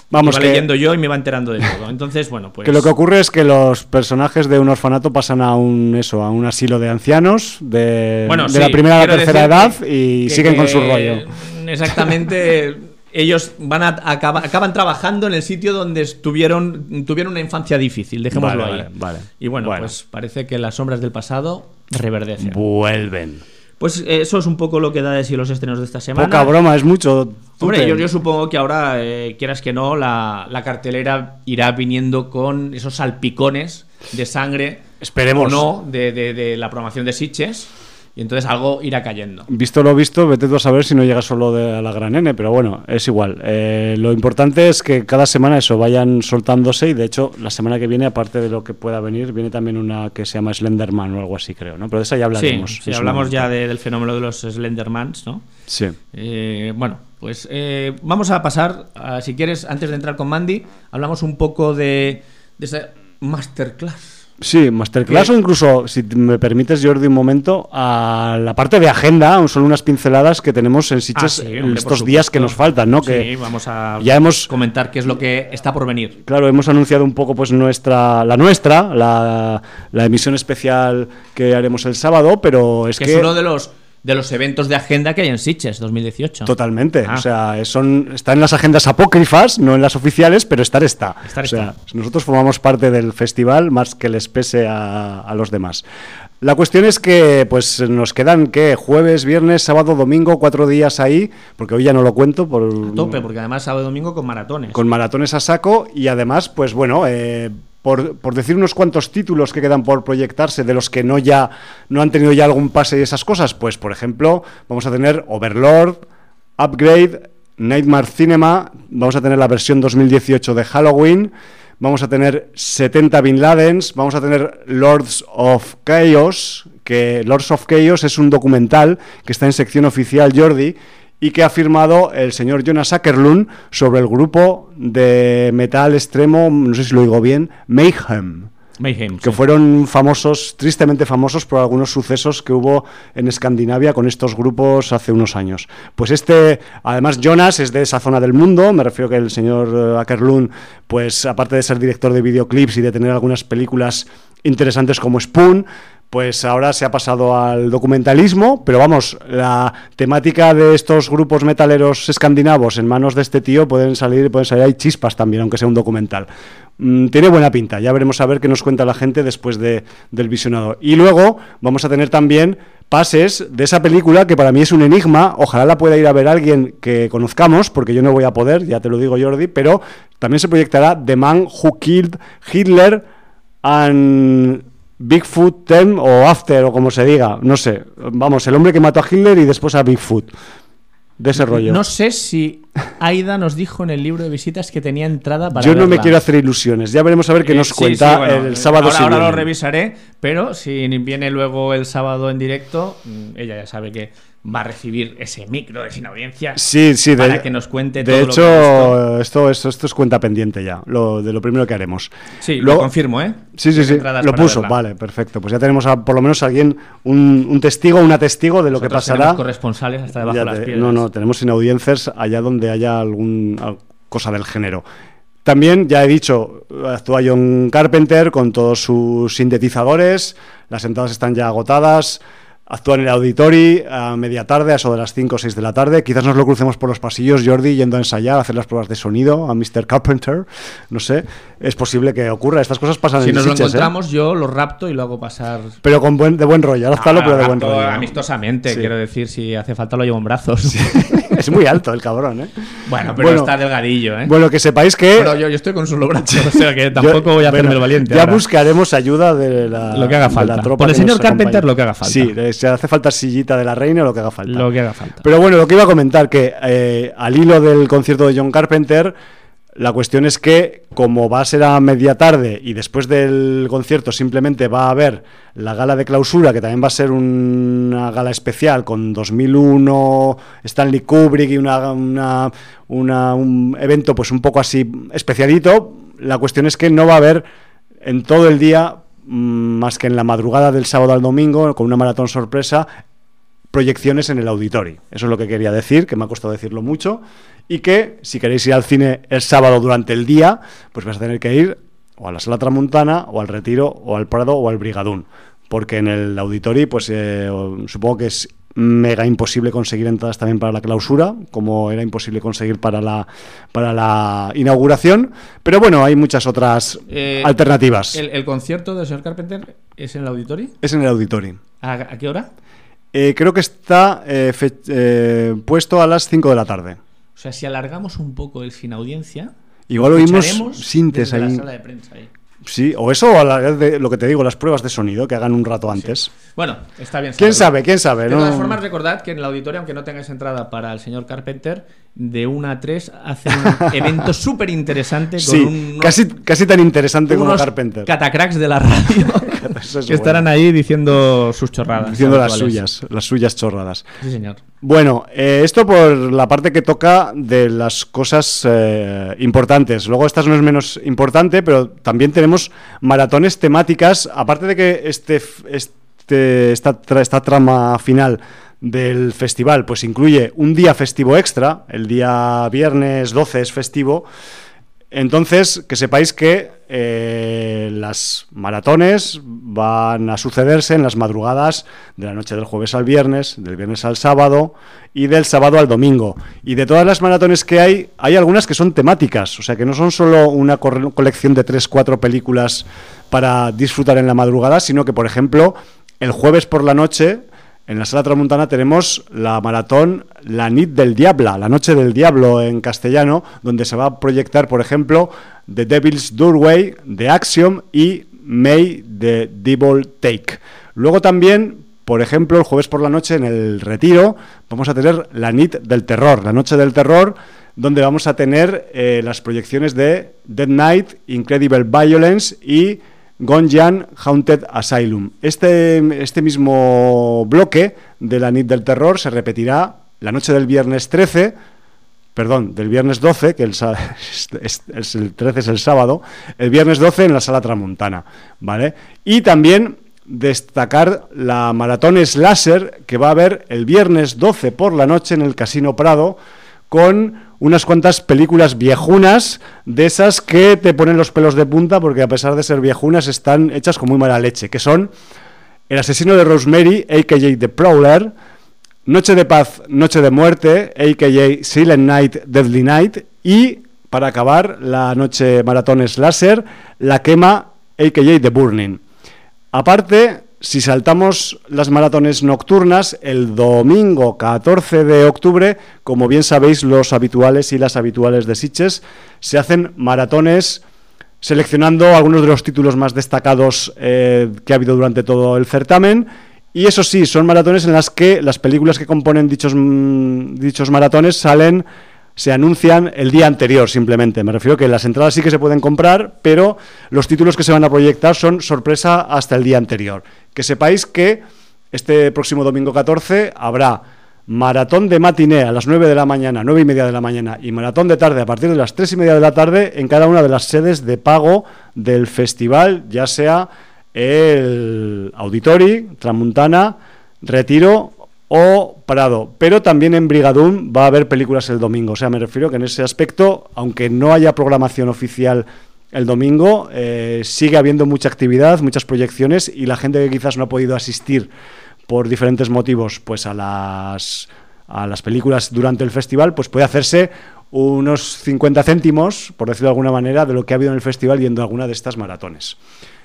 Vamos, iba que, leyendo yo y me iba enterando de todo. Entonces, bueno, pues... Que lo que ocurre es que los personajes de un orfanato pasan a un eso, a un asilo de ancianos de, bueno, de sí, la primera a la tercera edad que, y que, siguen que, con su rollo. Exactamente. Ellos van a acaban, acaban trabajando en el sitio donde estuvieron tuvieron una infancia difícil, dejémoslo vale, ahí. Vale, vale. Y bueno, bueno, pues parece que las sombras del pasado reverdecen. Vuelven. Pues eso es un poco lo que da de sí los estrenos de esta semana. Poca broma, es mucho. Hombre, yo, yo supongo que ahora, eh, quieras que no, la, la cartelera irá viniendo con esos salpicones de sangre. Esperemos. O no, de, de, de la programación de Sitges. Y entonces algo irá cayendo. Visto lo visto, vete tú a saber si no llega solo de la gran N, pero bueno, es igual. Eh, lo importante es que cada semana eso vayan soltándose y de hecho la semana que viene, aparte de lo que pueda venir, viene también una que se llama Slenderman o algo así, creo, ¿no? Pero de esa ya hablaremos. Sí, sí hablamos ya de, del fenómeno de los Slendermans, ¿no? Sí. Eh, bueno, pues eh, vamos a pasar, a, si quieres, antes de entrar con Mandy, hablamos un poco de, de esa masterclass. Sí, masterclass o incluso, si me permites, Jordi, un momento, a la parte de agenda, solo unas pinceladas que tenemos en Sitges ah, sí, hombre, estos días que nos faltan, ¿no? Sí, que vamos a ya hemos, comentar qué es lo que está por venir. Claro, hemos anunciado un poco pues nuestra, la nuestra, la, la emisión especial que haremos el sábado, pero es que... que es uno de los... de los eventos de agenda que hay en Sitges dos mil dieciocho. Totalmente, ah. o sea, son, está en las agendas apócrifas, no en las oficiales, pero estar está. Estar o sea, está. Nosotros formamos parte del festival más que les pese a, a los demás. La cuestión es que pues nos quedan, ¿qué? Jueves, viernes, sábado, domingo, cuatro días ahí, porque hoy ya no lo cuento. Por, a tope, porque además sábado y domingo con maratones. Con maratones a saco y además, pues bueno... Eh, Por, por decir unos cuantos títulos que quedan por proyectarse de los que no ya no han tenido ya algún pase y esas cosas, pues por ejemplo vamos a tener Overlord, Upgrade, Nightmare Cinema, vamos a tener la versión dos mil dieciocho de Halloween, vamos a tener setenta Bin Ladens, vamos a tener Lords of Chaos, que Lords of Chaos es un documental que está en sección oficial Jordi, y que ha firmado el señor Jonas Åkerlund sobre el grupo de metal extremo, no sé si lo digo bien, Mayhem. Mayhem, que sí. fueron famosos, tristemente famosos por algunos sucesos que hubo en Escandinavia con estos grupos hace unos años. Pues este, además Jonas es de esa zona del mundo, me refiero que el señor Åkerlund, pues aparte de ser director de videoclips y de tener algunas películas interesantes como Spoon, pues ahora se ha pasado al documentalismo, pero vamos, la temática de estos grupos metaleros escandinavos en manos de este tío pueden salir, pueden salir ahí chispas también, aunque sea un documental. Mm, tiene buena pinta, ya veremos a ver qué nos cuenta la gente después de, del visionado. Y luego vamos a tener también pases de esa película que para mí es un enigma, ojalá la pueda ir a ver alguien que conozcamos, porque yo no voy a poder, ya te lo digo Jordi, pero también se proyectará The Man Who Killed Hitler and... Bigfoot Ten o After o como se diga, no sé, vamos, el hombre que mató a Hitler y después a Bigfoot, de ese rollo. No sé si Aida nos dijo en el libro de visitas que tenía entrada para Yo no verla. me quiero hacer ilusiones, ya veremos a ver qué nos Eh, sí, cuenta sí, bueno, el sábado ahora, siguiente. ahora lo revisaré, pero si viene luego el sábado en directo, ella ya sabe que va a recibir ese micro de Sin Audiencias sí, sí, para de, que nos cuente de todo hecho, lo que ha visto. esto, esto, esto es cuenta pendiente ya, lo, de lo primero que haremos. Sí, Luego, lo confirmo, ¿eh? Sí, sí, sí, Entradas lo para puso, verla. vale, perfecto. Pues ya tenemos a, por lo menos a alguien, un, un testigo, una testigo de lo Nosotros que pasará. tenemos corresponsales hasta debajo Ya de las te- piedras. no, no, tenemos Sin Audiencias allá donde haya algún al- cosa del género. También, ya he dicho, actúa John Carpenter con todos sus sintetizadores, las entradas están ya agotadas. Actúa en el Auditori a media tarde, a eso de las cinco o seis de la tarde. Quizás nos lo crucemos por los pasillos, Jordi, yendo a ensayar, a hacer las pruebas de sonido a mister Carpenter. No sé, es posible que ocurra. Estas cosas pasan Si en nos lo Sitges, ¿eh? encontramos, yo lo rapto y lo hago pasar. Pero con buen, de buen rollo. Ahora No, pero de lo buen rapto rollo. amistosamente, Sí. quiero decir, si hace falta lo llevo en brazos. Es muy alto el cabrón, ¿eh? Bueno, pero Bueno, está delgadillo, ¿eh? Bueno, que sepáis que... Bueno, yo, yo estoy con solo brazos, o sea que tampoco Yo- voy a hacerme bueno, el valiente. Ya ahora. buscaremos ayuda de la, Lo que haga de falta. la tropa Por el que señor nos Carpenter, acompañe. lo que haga falta. Sí, eh, si hace falta sillita de la reina o lo que haga falta. Lo que haga falta. Pero bueno, lo que iba a comentar, que eh, al hilo del concierto de John Carpenter, la cuestión es que como va a ser a media tarde y después del concierto simplemente va a haber la gala de clausura, que también va a ser una gala especial con dos mil uno, Stanley Kubrick y una, una, una- un evento pues un poco así especialito, la cuestión es que no va a haber en todo el día, mm, más que en la madrugada del sábado al domingo, con una maratón sorpresa, proyecciones en el Auditori. Eso es lo que quería decir, que me ha costado decirlo mucho. y que si queréis ir al cine el sábado durante el día, pues vais a tener que ir o a la Sala Tramuntana, o al Retiro, o al Prado, o al Brigadún, porque en el Auditori, pues eh, supongo que es mega imposible conseguir entradas también para la clausura, como era imposible conseguir para la para la inauguración, pero bueno, hay muchas otras eh, alternativas. El, ¿El concierto del señor Carpenter es en el Auditori? Es en el Auditori. ¿A, a qué hora? Eh, creo que está eh, fe, eh, puesto a las cinco de la tarde. O sea, si alargamos un poco el sin audiencia, igual oímos sintes ahí. La sala de prensa ahí. Sí, o eso, o a la vez de lo que te digo, las pruebas de sonido que hagan un rato antes. Sí. Bueno, está bien. ¿Quién sabe? ¿Quién sabe? De ¿no? todas formas, recordad que en el auditorio, aunque no tengáis entrada para el señor Carpenter, de una a tres hacen un evento súper interesante. Sí, unos, casi, casi tan interesante como Carpenter. Catacracks de la radio es que estarán bueno. ahí diciendo sus chorradas. Diciendo las suyas, las suyas chorradas. Sí, señor. Bueno, eh, esto por la parte que toca de las cosas eh, importantes. Luego esta no es menos importante, pero también tenemos maratones temáticas, aparte de que este, este esta, esta trama final del festival pues incluye un día festivo extra, el día viernes doce es festivo. Entonces, que sepáis que eh, las maratones van a sucederse en las madrugadas de la noche del jueves al viernes, del viernes al sábado y del sábado al domingo. Y de todas las maratones que hay, hay algunas que son temáticas, o sea que no son solo una co- colección de tres, cuatro películas para disfrutar en la madrugada, sino que, por ejemplo, el jueves por la noche, en la Sala Tramuntana tenemos la maratón La Nit del Diablo, la Noche del Diablo en castellano, donde se va a proyectar, por ejemplo, The Devil's Doorway de Axiom y May the Devil Take. Luego también, por ejemplo, el jueves por la noche en el Retiro vamos a tener La Nit del Terror, la Noche del Terror, donde vamos a tener eh, las proyecciones de Dead Night, Incredible Violence y Gonjiam Haunted Asylum. Este, este mismo bloque de La Nit del Terror se repetirá la noche del viernes trece, perdón, del viernes doce, que el, es, es, el trece es el sábado, el viernes doce en la Sala Tramuntana, ¿vale? Y también destacar la maratón Slasher que va a haber el viernes doce por la noche en el Casino Prado, con unas cuantas películas viejunas, de esas que te ponen los pelos de punta, porque a pesar de ser viejunas están hechas con muy mala leche, que son El asesino de Rosemary, a k a. The Prowler, Noche de Paz, Noche de Muerte, a k a. Silent Night, Deadly Night, y, para acabar, la noche maratón Slasher, La Quema, a k a. The Burning. Aparte, si saltamos las maratones nocturnas, el domingo catorce de octubre, como bien sabéis los habituales y las habituales de Sitges, se hacen maratones seleccionando algunos de los títulos más destacados eh, que ha habido durante todo el certamen. Y eso sí, son maratones en las que las películas que componen dichos, mmm, dichos maratones salen... se anuncian el día anterior simplemente. Me refiero que las entradas sí que se pueden comprar, pero los títulos que se van a proyectar son sorpresa hasta el día anterior. Que sepáis que este próximo domingo catorce habrá maratón de matiné a las nueve de la mañana, nueve y media de la mañana, y maratón de tarde a partir de las tres y media de la tarde en cada una de las sedes de pago del festival, ya sea el Auditori, Tramuntana, Retiro o Prado, pero también en Brigadún va a haber películas el domingo. O sea, me refiero que en ese aspecto, aunque no haya programación oficial el domingo, eh, sigue habiendo mucha actividad, muchas proyecciones, y la gente que quizás no ha podido asistir por diferentes motivos pues a las, a las películas durante el festival, pues puede hacerse unos cincuenta céntimos, por decirlo de alguna manera, de lo que ha habido en el festival yendo a alguna de estas maratones.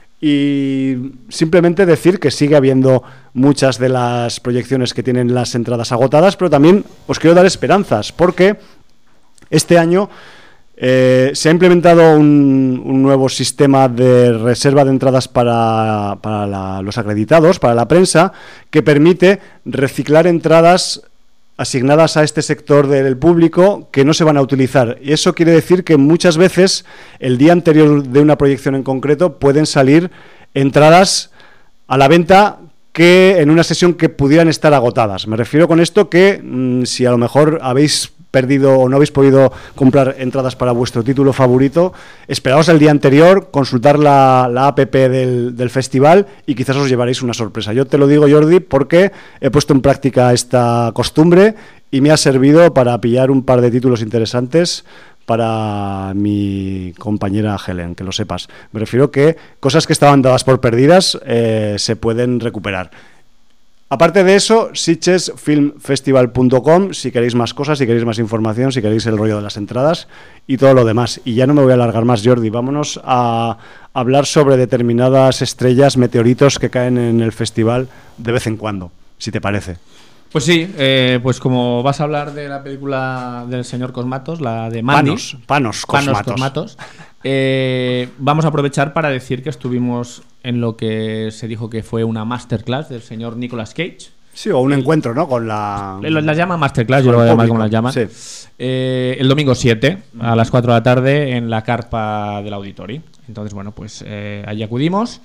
Y simplemente decir que sigue habiendo muchas de las proyecciones que tienen las entradas agotadas, pero también os quiero dar esperanzas, porque este año eh, se ha implementado un, un nuevo sistema de reserva de entradas para, para la, los acreditados, para la prensa, que permite reciclar entradas asignadas a este sector del público que no se van a utilizar. Y eso quiere decir que muchas veces el día anterior de una proyección en concreto pueden salir entradas a la venta que en una sesión que pudieran estar agotadas. Me refiero con esto que mmm, si a lo mejor habéis perdido o no habéis podido comprar entradas para vuestro título favorito, esperaos el día anterior, consultar la, la app del, del festival y quizás os llevaréis una sorpresa. Yo te lo digo, Jordi, porque he puesto en práctica esta costumbre y me ha servido para pillar un par de títulos interesantes para mi compañera Helen, que lo sepas. Me refiero que cosas que estaban dadas por perdidas eh, se pueden recuperar. Aparte de eso, sitges film festival punto com, si queréis más cosas, si queréis más información, si queréis el rollo de las entradas y todo lo demás. Y ya no me voy a alargar más, Jordi, vámonos a hablar sobre determinadas estrellas, meteoritos que caen en el festival de vez en cuando, si te parece. Pues sí, eh, pues como vas a hablar de la película del señor Cosmatos, la de Mandy, Panos, Panos Cosmatos, Panos Cosmatos eh, vamos a aprovechar para decir que estuvimos en lo que se dijo que fue una masterclass del señor Nicolas Cage. Sí, o un el, encuentro, ¿no? Con la... Las llama masterclass, yo lo voy a llamar como las llaman. Sí. Eh, el domingo siete, a las cuatro de la tarde, en la carpa del Auditori. Entonces, bueno, pues eh, allí acudimos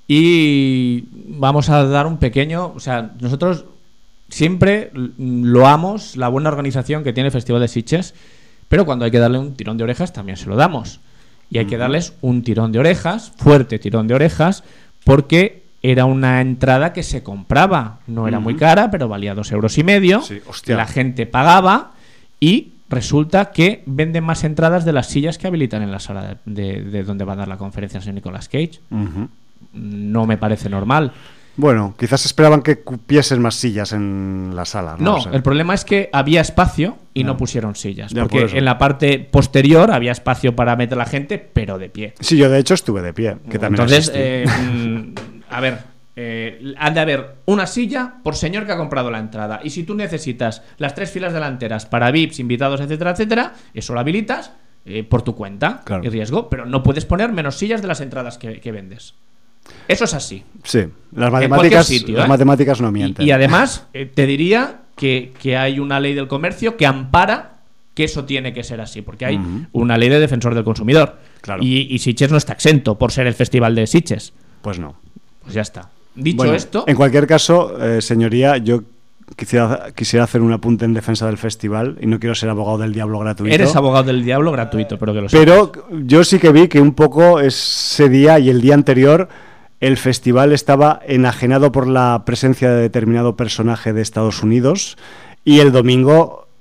y vamos a dar un pequeño... O sea, nosotros... Siempre loamos la buena organización que tiene el Festival de Sitges, pero cuando hay que darle un tirón de orejas también se lo damos. Y hay que darles un tirón de orejas, fuerte tirón de orejas, porque era una entrada que se compraba. No era muy cara, pero valía dos euros y medio. Sí, hostia. La gente pagaba y resulta que venden más entradas de las sillas que habilitan en la sala de, de, de donde va a dar la conferencia el señor Nicolas Cage. Uh-huh. No me parece normal. Bueno, quizás esperaban que cupiesen más sillas en la sala. No, no o sea. El problema es que había espacio y no, no pusieron sillas. Ya, porque por en la parte posterior había espacio para meter a la gente, pero de pie. Sí, yo de hecho estuve de pie. Que también Entonces, eh, a ver, eh, ha de haber una silla por señor que ha comprado la entrada. Y si tú necesitas las tres filas delanteras para V I Ps, invitados, etcétera, etcétera, eso lo habilitas eh, por tu cuenta claro. y riesgo. Pero no puedes poner menos sillas de las entradas que, que vendes. Eso es así. Sí, las matemáticas, sitio, las ¿eh? matemáticas no mienten. Y, y además, eh, te diría que, que hay una ley del comercio que ampara que eso tiene que ser así, porque hay uh-huh. una ley de defensor del consumidor. Claro. Y, y Sitges no está exento por ser el festival de Sitges. Pues no. Pues ya está. Dicho bueno, esto... En cualquier caso, eh, señoría, yo quisiera, quisiera hacer un apunte en defensa del festival y no quiero ser abogado del diablo gratuito. Eres abogado del diablo gratuito, pero que lo Pero sepas. Yo sí que vi que un poco ese día y el día anterior... El festival estaba enajenado por la presencia de determinado personaje de Estados Unidos y el domingo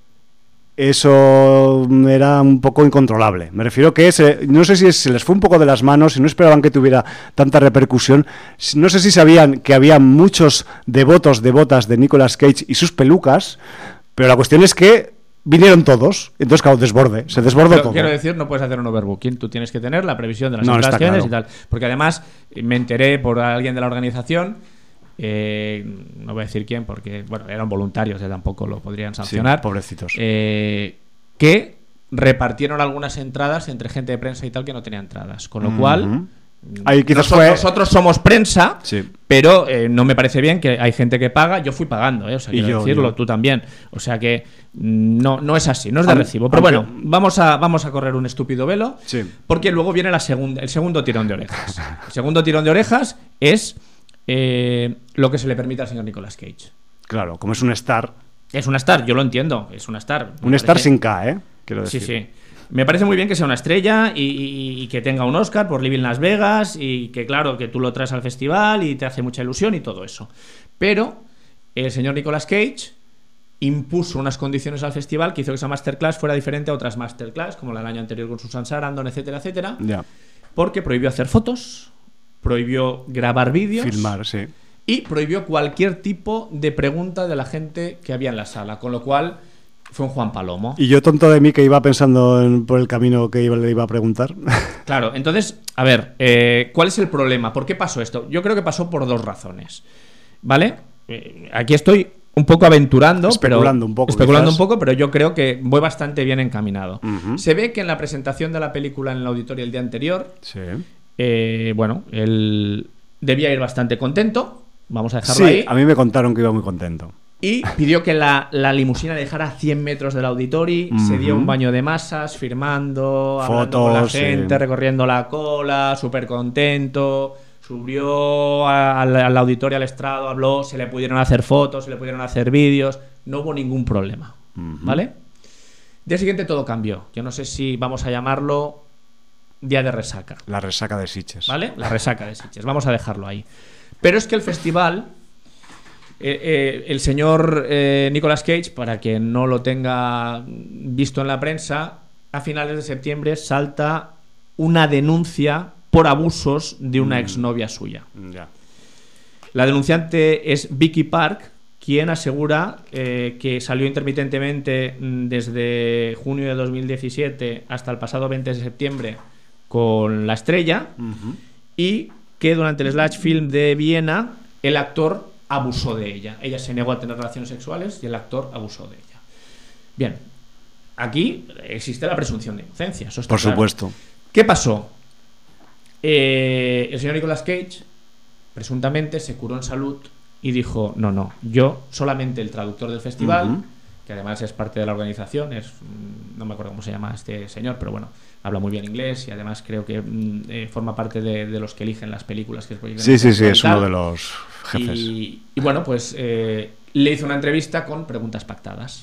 eso era un poco incontrolable. Me refiero que se, no sé si se les fue un poco de las manos y no esperaban que tuviera tanta repercusión. No sé si sabían que había muchos devotos, devotas de Nicolas Cage y sus pelucas, pero la cuestión es que vinieron todos, entonces claro, desborde, se desbordó Pero, todo. Quiero decir, no puedes hacer un overbooking, tú tienes que tener la previsión de las no, entradas que vendes y claro. tal. Porque además me enteré por alguien de la organización, eh, no voy a decir quién, porque bueno, eran voluntarios, ya tampoco lo podrían sancionar. Sí, pobrecitos. Eh, que repartieron algunas entradas entre gente de prensa y tal que no tenía entradas, con lo uh-huh. cual... Ahí quizás nosotros, fue... nosotros somos prensa, sí. pero eh, no me parece bien que hay gente que paga. Yo fui pagando, eh, o sea, quiero yo, decirlo, yo. tú también. O sea que no, no es así, no es de aunque, recibo. Pero aunque... bueno, vamos a, vamos a correr un estúpido velo, sí. porque luego viene la segunda, el segundo tirón de orejas. El segundo tirón de orejas es eh, lo que se le permite al señor Nicolas Cage. Claro, como es un star. Es una star, yo lo entiendo, es una star. Un star parece... sin K, ¿eh? Quiero decir. Sí, sí. Me parece muy bien que sea una estrella y, y, y que tenga un Oscar por Living Las Vegas y que claro, que tú lo traes al festival y te hace mucha ilusión y todo eso. Pero el señor Nicolas Cage impuso unas condiciones al festival que hizo que esa masterclass fuera diferente a otras masterclass, como la del año anterior con Susan Sarandon, etcétera, etcétera. Yeah. Porque prohibió hacer fotos, prohibió grabar vídeos. Filmar, sí. Y prohibió cualquier tipo de pregunta de la gente que había en la sala, con lo cual... Fue un Juan Palomo. Y yo tonto de mí que iba pensando en, por el camino que iba, le iba a preguntar. Claro, entonces, a ver, eh, ¿cuál es el problema? ¿Por qué pasó esto? Yo creo que pasó por dos razones, ¿vale? Eh, aquí estoy un poco aventurando, especulando pero, un poco, especulando quizás. un poco, pero yo creo que voy bastante bien encaminado. Uh-huh. Se ve que en la presentación de la película en el auditorio el día anterior, sí. eh, bueno, él debía ir bastante contento. Vamos a dejarlo sí, ahí. A mí me contaron que iba muy contento. Y pidió que la, la limusina le dejara a cien metros del auditorio. Uh-huh. Se dio un baño de masas, firmando, fotos, hablando con la gente, sí. recorriendo la cola, súper contento. Subió al, al auditorio, al estrado, habló, se le pudieron hacer fotos, se le pudieron hacer vídeos. No hubo ningún problema, uh-huh. ¿vale? Día siguiente todo cambió. Yo no sé si vamos a llamarlo día de resaca. La resaca de Sitges. ¿Vale? La resaca de Sitges. Vamos a dejarlo ahí. Pero es que el festival, eh, eh, el señor eh, Nicolas Cage, para quien no lo tenga visto en la prensa, a finales de septiembre salta una denuncia por abusos de una exnovia suya. Ya. La denunciante es Vicky Park, quien asegura eh, que salió intermitentemente desde junio de dos mil diecisiete hasta el pasado veinte de septiembre con La Estrella, uh-huh. y que durante el Slash Film de Viena el actor abusó de ella. Ella se negó a tener relaciones sexuales y el actor abusó de ella. Bien, aquí existe la presunción de inocencia. Eso está Por claro. supuesto. ¿Qué pasó? Eh, el señor Nicolas Cage presuntamente se curó en salud y dijo, no, no, yo solamente el traductor del festival, uh-huh. que además es parte de la organización, es, no me acuerdo cómo se llama este señor, pero bueno, habla muy bien inglés y además creo que eh, forma parte de, de los que eligen las películas que es sí, sí, sí, es uno de los jefes. Y, y bueno, pues eh, le hizo una entrevista con preguntas pactadas,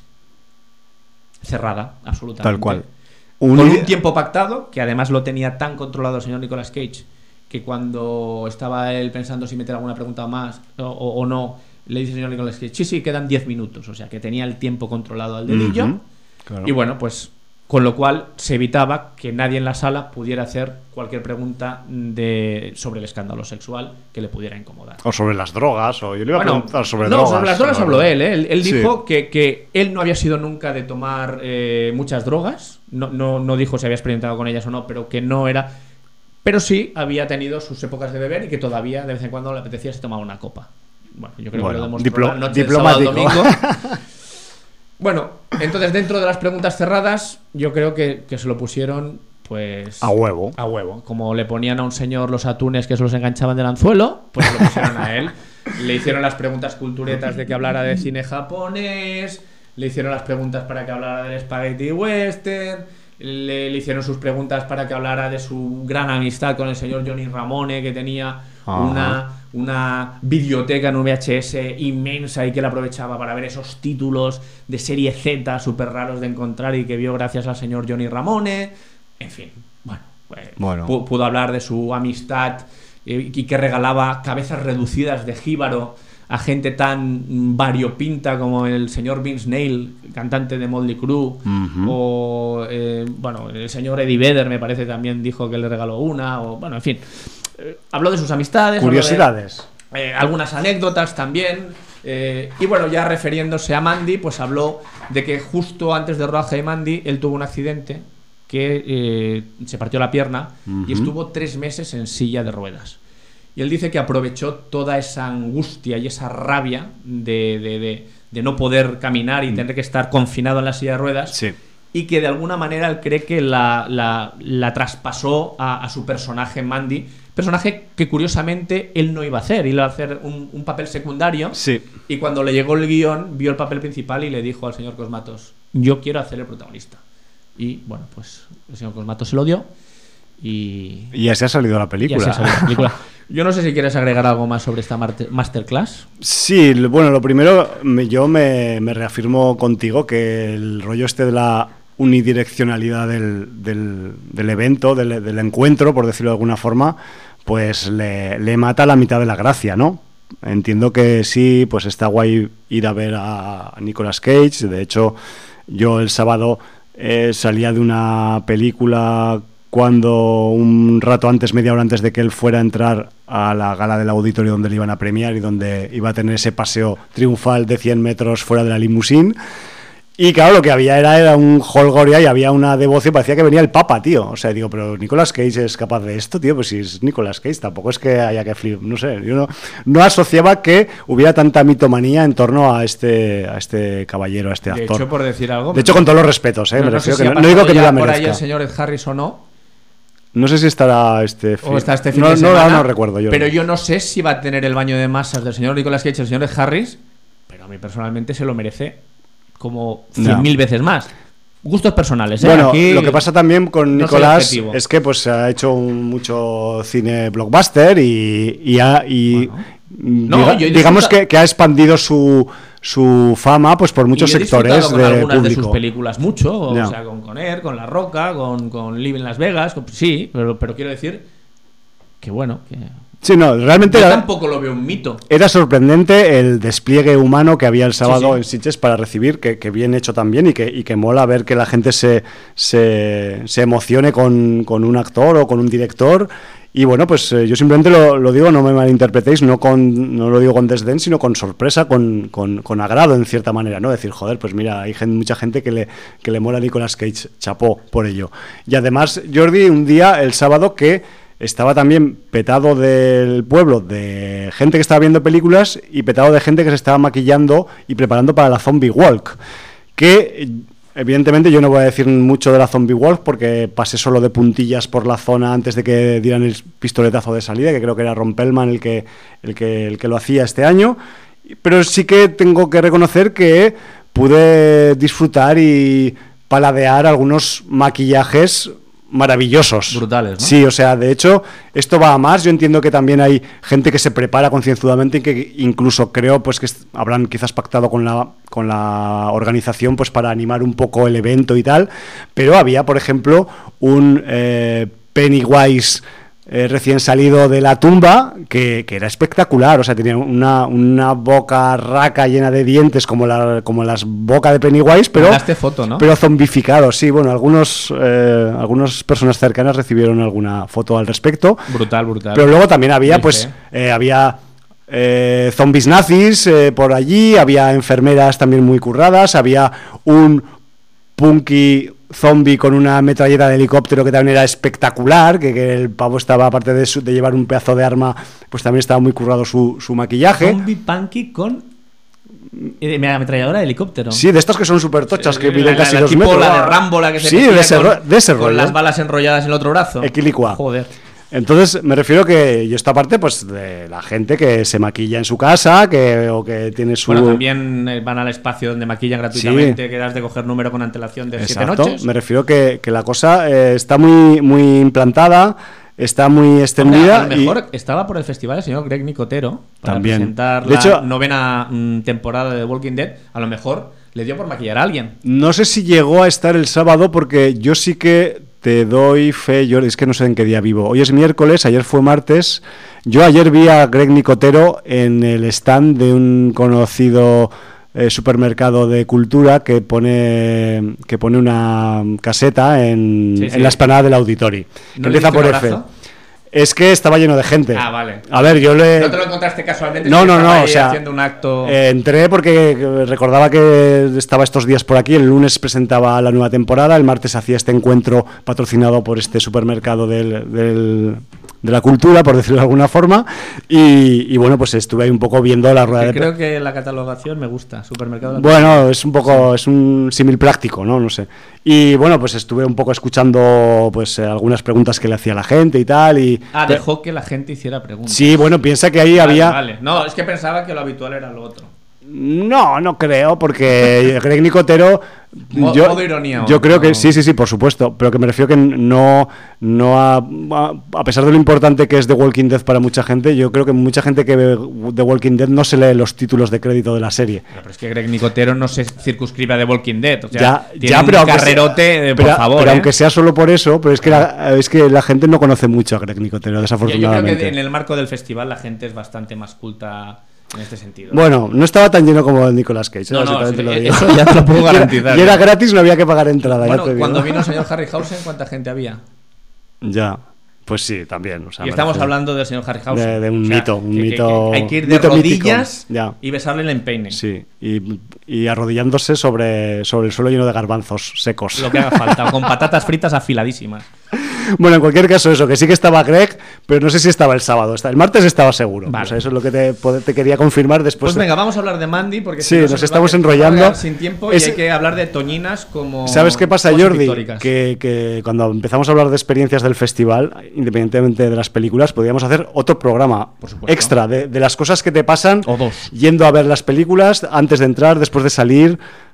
cerrada, absolutamente. Tal cual. Un... Con un tiempo pactado, que además lo tenía tan controlado el señor Nicolas Cage, que cuando estaba él pensando si meter alguna pregunta más o, o, o no, le dice el señor Nicolas Cage, sí, sí, quedan diez minutos, o sea, que tenía el tiempo controlado al dedillo. Uh-huh. Claro. Y bueno, pues con lo cual se evitaba que nadie en la sala pudiera hacer cualquier pregunta de, sobre el escándalo sexual que le pudiera incomodar. O sobre las drogas, o yo le iba bueno, a preguntar sobre no, drogas. No, sobre las drogas habló él, ¿eh? Él, él sí. dijo que, que él no había sido nunca de tomar eh, muchas drogas, no, no, no dijo si había experimentado con ellas o no, pero que no era... Pero sí había tenido sus épocas de beber y que todavía de vez en cuando le apetecía se tomaba una copa. Bueno, yo creo bueno, que lo demostró diplo- la noche diplomático. del sábado al domingo. Bueno, entonces dentro de las preguntas cerradas, yo creo que, que se lo pusieron, pues... A huevo. A huevo. Como le ponían a un señor los atunes que se los enganchaban del anzuelo, pues lo pusieron a él. Le hicieron las preguntas culturetas de que hablara de cine japonés, le hicieron las preguntas para que hablara del spaghetti western, le, le hicieron sus preguntas para que hablara de su gran amistad con el señor Johnny Ramone, que tenía una, una videoteca en V H S inmensa y que él aprovechaba para ver esos títulos de serie Z súper raros de encontrar y que vio gracias al señor Johnny Ramone. En fin, bueno, pues, bueno. Pudo, pudo hablar de su amistad eh, y que regalaba cabezas reducidas de jíbaro a gente tan variopinta como el señor Vince Neil, cantante de Motley Crue, uh-huh. o eh, bueno, el señor Eddie Vedder me parece también dijo que le regaló una, o bueno, en fin, eh, habló de sus amistades, curiosidades, de, eh, algunas anécdotas también, eh, y bueno, ya refiriéndose a Mandy, pues habló de que justo antes del rodaje de Mandy él tuvo un accidente que eh, se partió la pierna uh-huh. y estuvo tres meses en silla de ruedas. Y él dice que aprovechó toda esa angustia y esa rabia de, de, de, de no poder caminar y tener que estar confinado en la silla de ruedas, sí. y que de alguna manera él cree que la, la, la traspasó a, a su personaje Mandy, personaje que curiosamente él no iba a hacer, iba a hacer un, un papel secundario, sí. y cuando le llegó el guión vio el papel principal y le dijo al señor Cosmatos, yo quiero hacer el protagonista. Y bueno, pues el señor Cosmatos se lo dio y... Y ya se ha salido la película. Ya se ha salido la película. Yo no sé si quieres agregar algo más sobre esta masterclass. Sí, bueno, lo primero, yo me, me reafirmo contigo que el rollo este de la unidireccionalidad del, del, del evento, del, del encuentro, por decirlo de alguna forma, pues le, le mata la mitad de la gracia, ¿no? Entiendo que sí, pues está guay ir a ver a Nicolas Cage. De hecho, yo el sábado eh, salía de una película cuando un rato antes, media hora antes de que él fuera a entrar a la gala del auditorio donde le iban a premiar y donde iba a tener ese paseo triunfal de cien metros fuera de la limusín. Y claro, lo que había era, era un holgoria y había una devoción, parecía que venía el Papa, tío. O sea, digo, pero Nicolas Cage es capaz de esto, tío. Pues si es Nicolas Cage, tampoco es que haya que flip, no sé. Yo no, no asociaba que hubiera tanta mitomanía en torno a este, a este caballero, a este actor. De hecho, por decir algo... De hecho, con todos los respetos, ¿eh? No, me no refiero sé si que no, no digo que no la merezca. Por ahí el señor Ed Harris o no. No sé si estará este fin, o está este fin no, de semana, no, no recuerdo yo. Pero yo no sé si va a tener el baño de masas del señor Nicolas Cage, el señor Ed Harris, pero a mí personalmente se lo merece como cien no. mil veces más. Gustos personales, ¿eh? Bueno, aquí lo que pasa también con no Nicolás es que pues ha hecho un, mucho cine blockbuster y, y, ha, y bueno. no, diga, digamos que, que ha expandido su su fama pues por muchos y he sectores con de algunas público. de sus películas mucho, o Ya. sea, con Conner, con La Roca, con, con Live en Las Vegas, con- sí, pero, pero quiero decir que bueno, que Sí, no, realmente yo era, tampoco lo veo un mito. era sorprendente el despliegue humano que había el sábado Sí, sí. en Sitges para recibir, que, que bien hecho también y que, y que mola ver que la gente se, se, se emocione con, con un actor o con un director. Y bueno, pues eh, yo simplemente lo, lo digo, no me malinterpretéis, no con no lo digo con desdén, sino con sorpresa, con, con, con agrado en cierta manera, ¿no? Decir, joder, pues mira, hay gente, mucha gente que le, que le mola a Nicolas Cage, chapó por ello. Y además, Jordi, un día, el sábado, que estaba también petado del pueblo de gente que estaba viendo películas y petado de gente que se estaba maquillando y preparando para la Zombie Walk, que evidentemente yo no voy a decir mucho de la Zombie Walk porque pasé solo de puntillas por la zona antes de que dieran el pistoletazo de salida, que creo que era Ron Perlman el que, el que, el que lo hacía este año, pero sí que tengo que reconocer que pude disfrutar y paladear algunos maquillajes maravillosos. Brutales, ¿no? Sí, o sea, de hecho, esto va a más. Yo entiendo que también hay gente que se prepara concienzudamente y que incluso creo pues que est- habrán quizás pactado con la con la organización pues para animar un poco el evento y tal, pero había, por ejemplo, un eh, Pennywise eh, recién salido de la tumba que, que era espectacular, o sea, tenía una, una boca raca llena de dientes como la como las bocas de Pennywise, pero Mandaste foto, ¿no? pero zombificado, sí, bueno, algunos eh, algunas personas cercanas recibieron alguna foto al respecto. Brutal, brutal. Pero luego también había, Muy pues, fe. eh, había eh, zombies nazis eh, por allí, había enfermeras también muy curradas, había un punky zombie con una metralleta de helicóptero que también era espectacular, que, que el pavo estaba, aparte de, su- de llevar un pedazo de arma, pues también estaba muy currado su, su maquillaje. Zombie Punky con eh, ametralladora de helicóptero. Sí, de estas que son súper tochas, que La- miden la- casi la dos tipo metros. la de Rambo, la que se Sí, metía de ese, con, ro- de ese con rollo. las balas enrolladas en el otro brazo. Equilicua. Joder. Entonces, me refiero que yo esta parte, pues, de la gente que se maquilla en su casa, que o que tiene su... Bueno, también eh, van al espacio donde maquillan gratuitamente, que das de coger número con antelación de siete Exacto. noches. Me refiero que, que la cosa eh, está muy, muy implantada, está muy Hombre, extendida. a lo y- mejor estaba por el festival el señor Greg Nicotero para También. presentar De la hecho- novena mm, temporada de The Walking Dead. A lo mejor le dio por maquillar a alguien. No sé si llegó a estar el sábado porque yo sí que te doy fe, yo es que no sé en qué día vivo. Hoy es miércoles, ayer fue martes. Yo ayer vi a Greg Nicotero en el stand de un conocido eh, supermercado de cultura que pone que pone una caseta en, Sí, sí. en la explanada del Auditori. Que ¿No le empieza diste por un F. abrazo? Es que estaba lleno de gente. Ah, vale. A ver, yo le... ¿No te lo encontraste casualmente? No, Si no, estaba no, ahí o sea, haciendo un acto... Eh, entré porque recordaba que estaba estos días por aquí. El lunes presentaba la nueva temporada, el martes hacía este encuentro patrocinado por este supermercado del, del- de la cultura, por decirlo de alguna forma. Y, y bueno, pues estuve ahí un poco viendo la rueda Que de creo que la catalogación me gusta. Supermercado de la Bueno, es un poco, es un símil práctico, ¿no? No sé. Y bueno, pues estuve un poco escuchando pues eh, algunas preguntas que le hacía la gente y tal. Y Ah, dejó que la gente hiciera preguntas. sí, bueno, piensa que ahí Vale, había... Vale. No, es que pensaba que lo habitual era lo otro. No, no creo, porque Greg Nicotero. Mo- yo, modo ironía, ¿o yo creo no? que sí, sí, sí, por supuesto. Pero que me refiero que no, no a, a a pesar de lo importante que es The Walking Dead para mucha gente, yo creo que mucha gente que ve The Walking Dead no se lee los títulos de crédito de la serie. Pero, pero es que Greg Nicotero no se circunscribe a The Walking Dead. O sea, ya, tiene ya, un pero aunque sea- carrerote, eh, pero, por favor. pero ¿eh? aunque sea solo por eso, pero es que la, es que la gente no conoce mucho a Greg Nicotero, Yo- yo creo desafortunadamente. que en el marco del festival la gente es bastante más culta en este sentido. Bueno, no estaba tan lleno como el Nicolas Cage, ¿eh? No, no, Básicamente sí, lo eh, digo. eso ya te lo puedo Y era- garantizar. Y era gratis, no había que pagar entrada. ya bueno, te digo. cuando vino el señor Harryhausen, ¿cuánta gente había? Ya, pues sí, también. O sea, Y estamos merece- hablando del señor Harryhausen. De- de un O sea, mito, un que- que- mito- que hay que ir de mito mítico. rodillas Ya. y besarle el empeine. Sí, y, y arrodillándose sobre, sobre el suelo lleno de garbanzos secos. Lo que haga falta, o con patatas fritas afiladísimas. Bueno, en cualquier caso, eso, que sí que estaba Greg, pero no sé si estaba el sábado. Está- El martes estaba seguro. Vale. O sea, eso es lo que te, pod- te quería confirmar después. Pues de- venga, vamos a hablar de Mandy, porque Sí, si no nos se va estamos a- nos va a enrollando. quedar sin tiempo y Es- hay que hablar de toñinas como. ¿Sabes qué pasa, cosas Jordi? pictóricas. Que, que cuando empezamos a hablar de experiencias del festival, independientemente de las películas, podríamos hacer otro programa Por supuesto. extra de, de las cosas que te pasan O dos. yendo a ver las películas, antes de entrar, después de salir.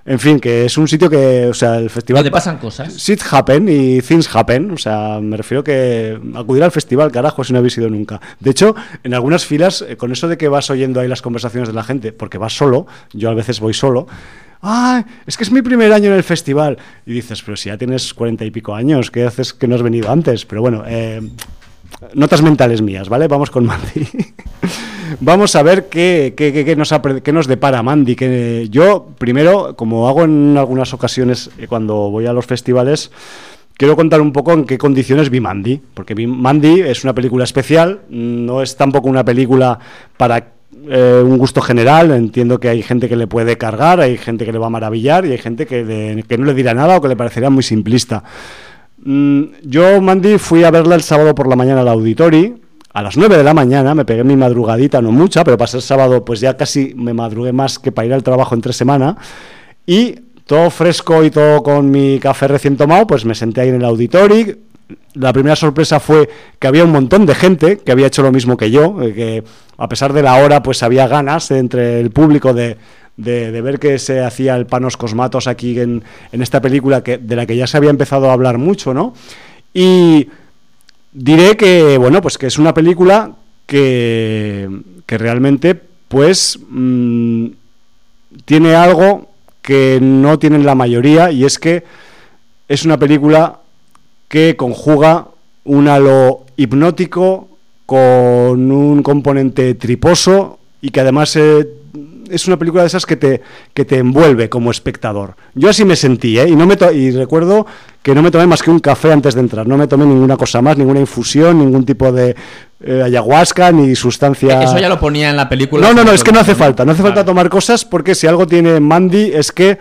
En fin, que es un sitio que, o sea, el festival... Donde pasan cosas. Shit happen y things happen. O sea, me refiero que acudir al festival, carajo, si no habéis ido nunca. De hecho, en algunas filas, eh, con eso de que vas oyendo ahí las conversaciones de la gente, porque vas solo, yo a veces voy solo... ¡Ah! Es que es mi primer año en el festival. Y dices, pero si ya tienes cuarenta y pico años, ¿qué haces que no has venido antes? Pero bueno, eh, notas mentales mías, ¿vale? Vamos con Mandy. Vamos a ver qué, qué, qué, qué, nos, qué nos depara Mandy. Que yo, primero, como hago en algunas ocasiones cuando voy a los festivales, quiero contar un poco en qué condiciones vi Mandy. Porque Mandy es una película especial, no es tampoco una película para... Eh, un gusto general. Entiendo que hay gente que le puede cargar, hay gente que le va a maravillar y hay gente que, le, que no le dirá nada o que le parecerá muy simplista. Mm, yo, Mandy, fui a verla el sábado por la mañana al Auditori, a las nueve de la mañana, me pegué mi madrugadita, no mucha, pero para ser sábado pues ya casi me madrugué más que para ir al trabajo entre semana, y todo fresco y todo con mi café recién tomado, pues me senté ahí en el Auditori. La primera sorpresa fue que había un montón de gente que había hecho lo mismo que yo, que a pesar de la hora pues había ganas entre el público de, de, de ver que se hacía el Panos Cosmatos aquí en, en esta película que, de la que ya se había empezado a hablar mucho, ¿no? Y diré que, bueno, pues que es una película que, que realmente pues mmm, tiene algo que no tienen la mayoría, y es que es una película que conjuga un halo hipnótico con un componente triposo y que además eh, es una película de esas que te, que te envuelve como espectador. Yo así me sentí, ¿eh? y, no me to- y recuerdo que no me tomé más que un café antes de entrar, no me tomé ninguna cosa más, ninguna infusión, ningún tipo de eh, ayahuasca ni sustancia... Eso ya lo ponía en la película. No, no, no, es que no hace falta, no hace falta Vale. tomar cosas, porque si algo tiene Mandy es que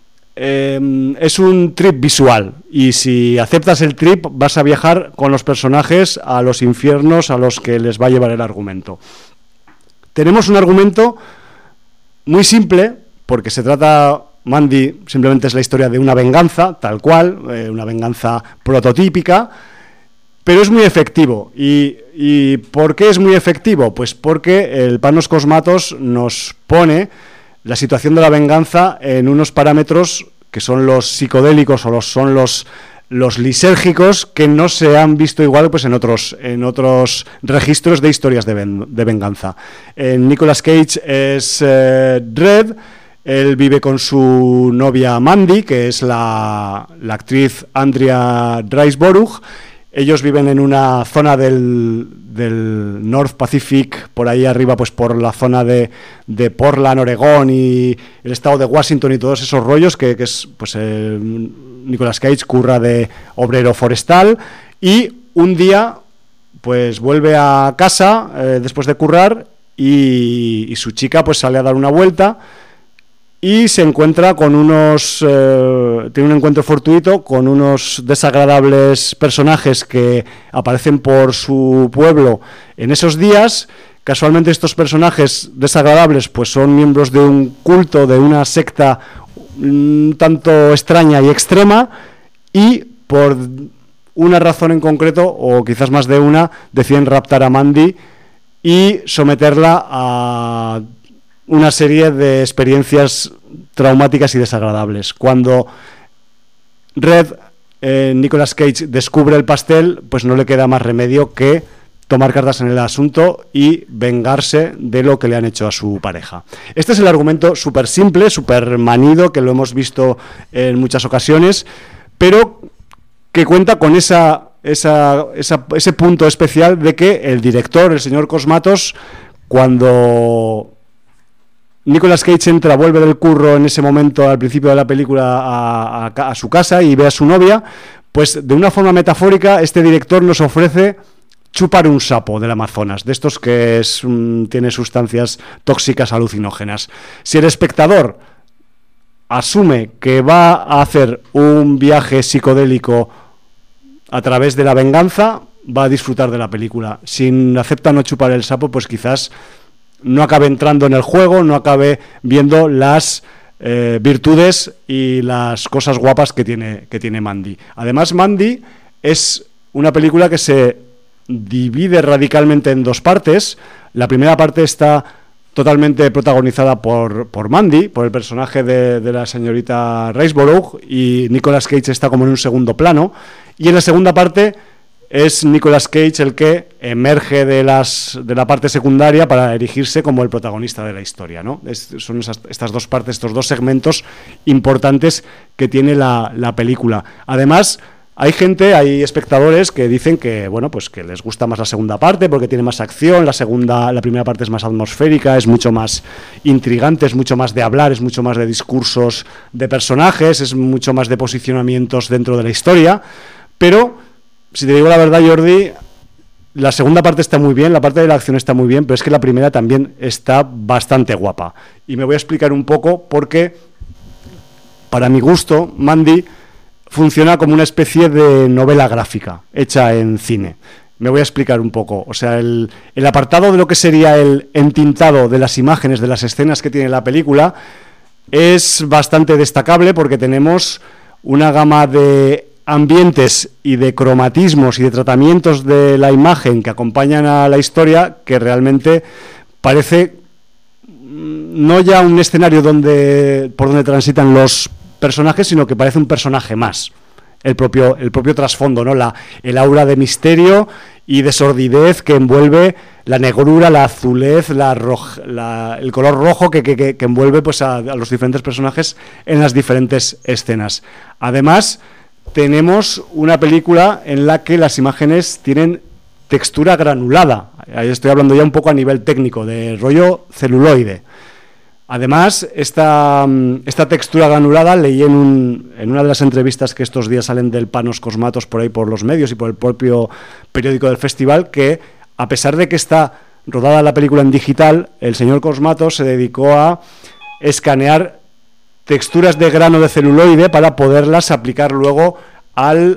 Eh, es un trip visual, y si aceptas el trip vas a viajar con los personajes a los infiernos a los que les va a llevar el argumento. Tenemos un argumento muy simple, porque se trata, Mandy simplemente es la historia de una venganza, tal cual, eh, una venganza prototípica, pero es muy efectivo. ¿Y, y por qué es muy efectivo? Pues porque el Panos Cosmatos nos pone la situación de la venganza en unos parámetros que son los psicodélicos o los son los los lisérgicos, que no se han visto igual pues en otros en otros registros de historias de, ven, de venganza. En Nicolas Cage es eh, Dredd. Él vive con su novia Mandy, que es la, la actriz Andrea Riseborough. Ellos viven en una zona del, del North Pacific, por ahí arriba, pues por la zona de, de Portland, Oregón y el estado de Washington y todos esos rollos, que, que es, pues, eh, Nicolas Cage curra de obrero forestal, y un día, pues, vuelve a casa eh, después de currar y, y su chica, pues, sale a dar una vuelta y se encuentra con unos... Eh, tiene un encuentro fortuito con unos desagradables personajes que aparecen por su pueblo en esos días. Casualmente estos personajes desagradables pues son miembros de un culto, de una secta un tanto extraña y extrema, y por una razón en concreto, o quizás más de una, deciden raptar a Mandy y someterla a una serie de experiencias traumáticas y desagradables. Cuando Red, eh, Nicolas Cage, descubre el pastel, pues no le queda más remedio que tomar cartas en el asunto y vengarse de lo que le han hecho a su pareja. Este es el argumento súper simple, súper manido, que lo hemos visto en muchas ocasiones, pero que cuenta con esa, esa, esa, ese punto especial de que el director, el señor Cosmatos, cuando Nicolas Cage entra, vuelve del curro en ese momento al principio de la película a, a, a su casa y ve a su novia, pues de una forma metafórica este director nos ofrece chupar un sapo del Amazonas, de estos que es, um, tiene sustancias tóxicas alucinógenas. Si el espectador asume que va a hacer un viaje psicodélico a través de la venganza, va a disfrutar de la película. Si acepta no chupar el sapo, pues quizás no acabe entrando en el juego, no acabe viendo las eh, virtudes y las cosas guapas que tiene, que tiene Mandy. Además, Mandy es una película que se divide radicalmente en dos partes. La primera parte está totalmente protagonizada por, por Mandy, por el personaje de, de la señorita Riceborough, y Nicolas Cage está como en un segundo plano, y en la segunda parte es Nicolas Cage el que emerge de, las, de la parte secundaria para erigirse como el protagonista de la historia, ¿no? Es, son esas, estas dos partes, estos dos segmentos importantes que tiene la, la película. Además, hay gente, hay espectadores que dicen que, bueno, pues que les gusta más la segunda parte porque tiene más acción, la segunda, la primera parte es más atmosférica, es mucho más intrigante, es mucho más de hablar, es mucho más de discursos de personajes, es mucho más de posicionamientos dentro de la historia, pero si te digo la verdad, Jordi, la segunda parte está muy bien, la parte de la acción está muy bien, pero es que la primera también está bastante guapa. Y me voy a explicar un poco porque, para mi gusto, Mandy funciona como una especie de novela gráfica hecha en cine. Me voy a explicar un poco. O sea, el, el apartado de lo que sería el entintado de las imágenes, de las escenas que tiene la película, es bastante destacable porque tenemos una gama de ambientes y de cromatismos y de tratamientos de la imagen que acompañan a la historia que realmente parece no ya un escenario donde por donde transitan los personajes, sino que parece un personaje más. El propio, el propio trasfondo, ¿no? La, el aura de misterio y de sordidez que envuelve la negrura, la azulez, la roj, la, el color rojo que, que, que envuelve pues a, a los diferentes personajes en las diferentes escenas. Además, tenemos una película en la que las imágenes tienen textura granulada. Ahí estoy hablando ya un poco a nivel técnico, de rollo celuloide. Además, esta, esta textura granulada, leí en, un, en una de las entrevistas que estos días salen del Panos Cosmatos por ahí por los medios y por el propio periódico del festival, que a pesar de que está rodada la película en digital, el señor Cosmatos se dedicó a escanear texturas de grano de celuloide para poderlas aplicar luego al,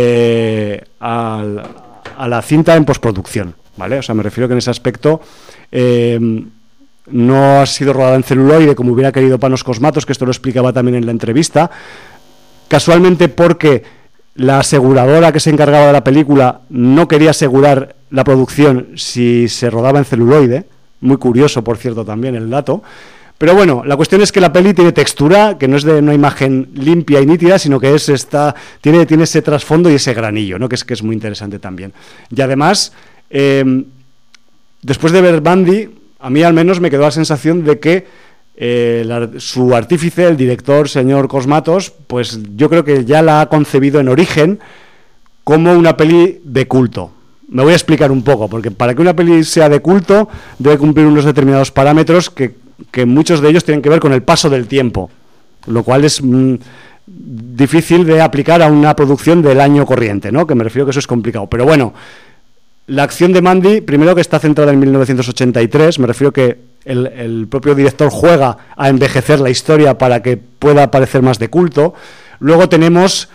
eh, al, a la cinta en postproducción, ¿vale? O sea, me refiero que en ese aspecto eh, no ha sido rodada en celuloide como hubiera querido Panos Cosmatos, que esto lo explicaba también en la entrevista, casualmente porque la aseguradora que se encargaba de la película no quería asegurar la producción si se rodaba en celuloide, muy curioso, por cierto, también el dato. Pero bueno, la cuestión es que la peli tiene textura, que no es de una imagen limpia y nítida, sino que es esta, tiene, tiene ese trasfondo y ese granillo, ¿no? que, es, que es muy interesante también. Y además, eh, después de ver Mandy, a mí al menos me quedó la sensación de que eh, la, su artífice, el director, señor Cosmatos, pues yo creo que ya la ha concebido en origen como una peli de culto. Me voy a explicar un poco, porque para que una peli sea de culto debe cumplir unos determinados parámetros que, que muchos de ellos tienen que ver con el paso del tiempo, lo cual es mmm, difícil de aplicar a una producción del año corriente, ¿no? Que me refiero que eso es complicado. Pero bueno, la acción de Mandy, primero que está centrada en mil novecientos ochenta y tres, me refiero que el, el propio director juega a envejecer la historia para que pueda parecer más de culto. Luego tenemos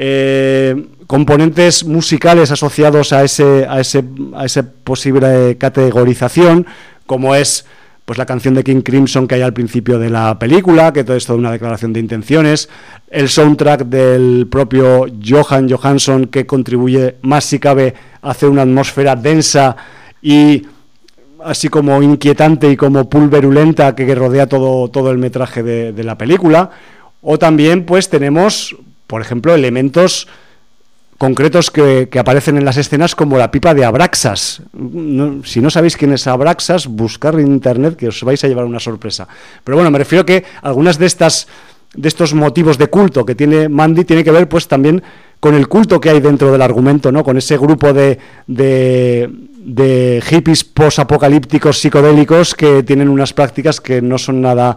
eh, componentes musicales asociados a ese, a ese, a esa posible categorización, como es pues la canción de King Crimson que hay al principio de la película, que todo es toda una declaración de intenciones, el soundtrack del propio Johan Johansson, que contribuye más si cabe a hacer una atmósfera densa y así como inquietante y como pulverulenta que, que rodea todo, todo el metraje de, de la película. O también pues tenemos, por ejemplo, elementos concretos que, que aparecen en las escenas, como la pipa de Abraxas. No, si no sabéis quién es Abraxas, buscar en internet que os vais a llevar una sorpresa. Pero bueno, me refiero que algunas de estas de estos motivos de culto que tiene Mandy tiene que ver pues también con el culto que hay dentro del argumento, ¿no? Con ese grupo de, de, de hippies posapocalípticos psicodélicos que tienen unas prácticas que no son nada,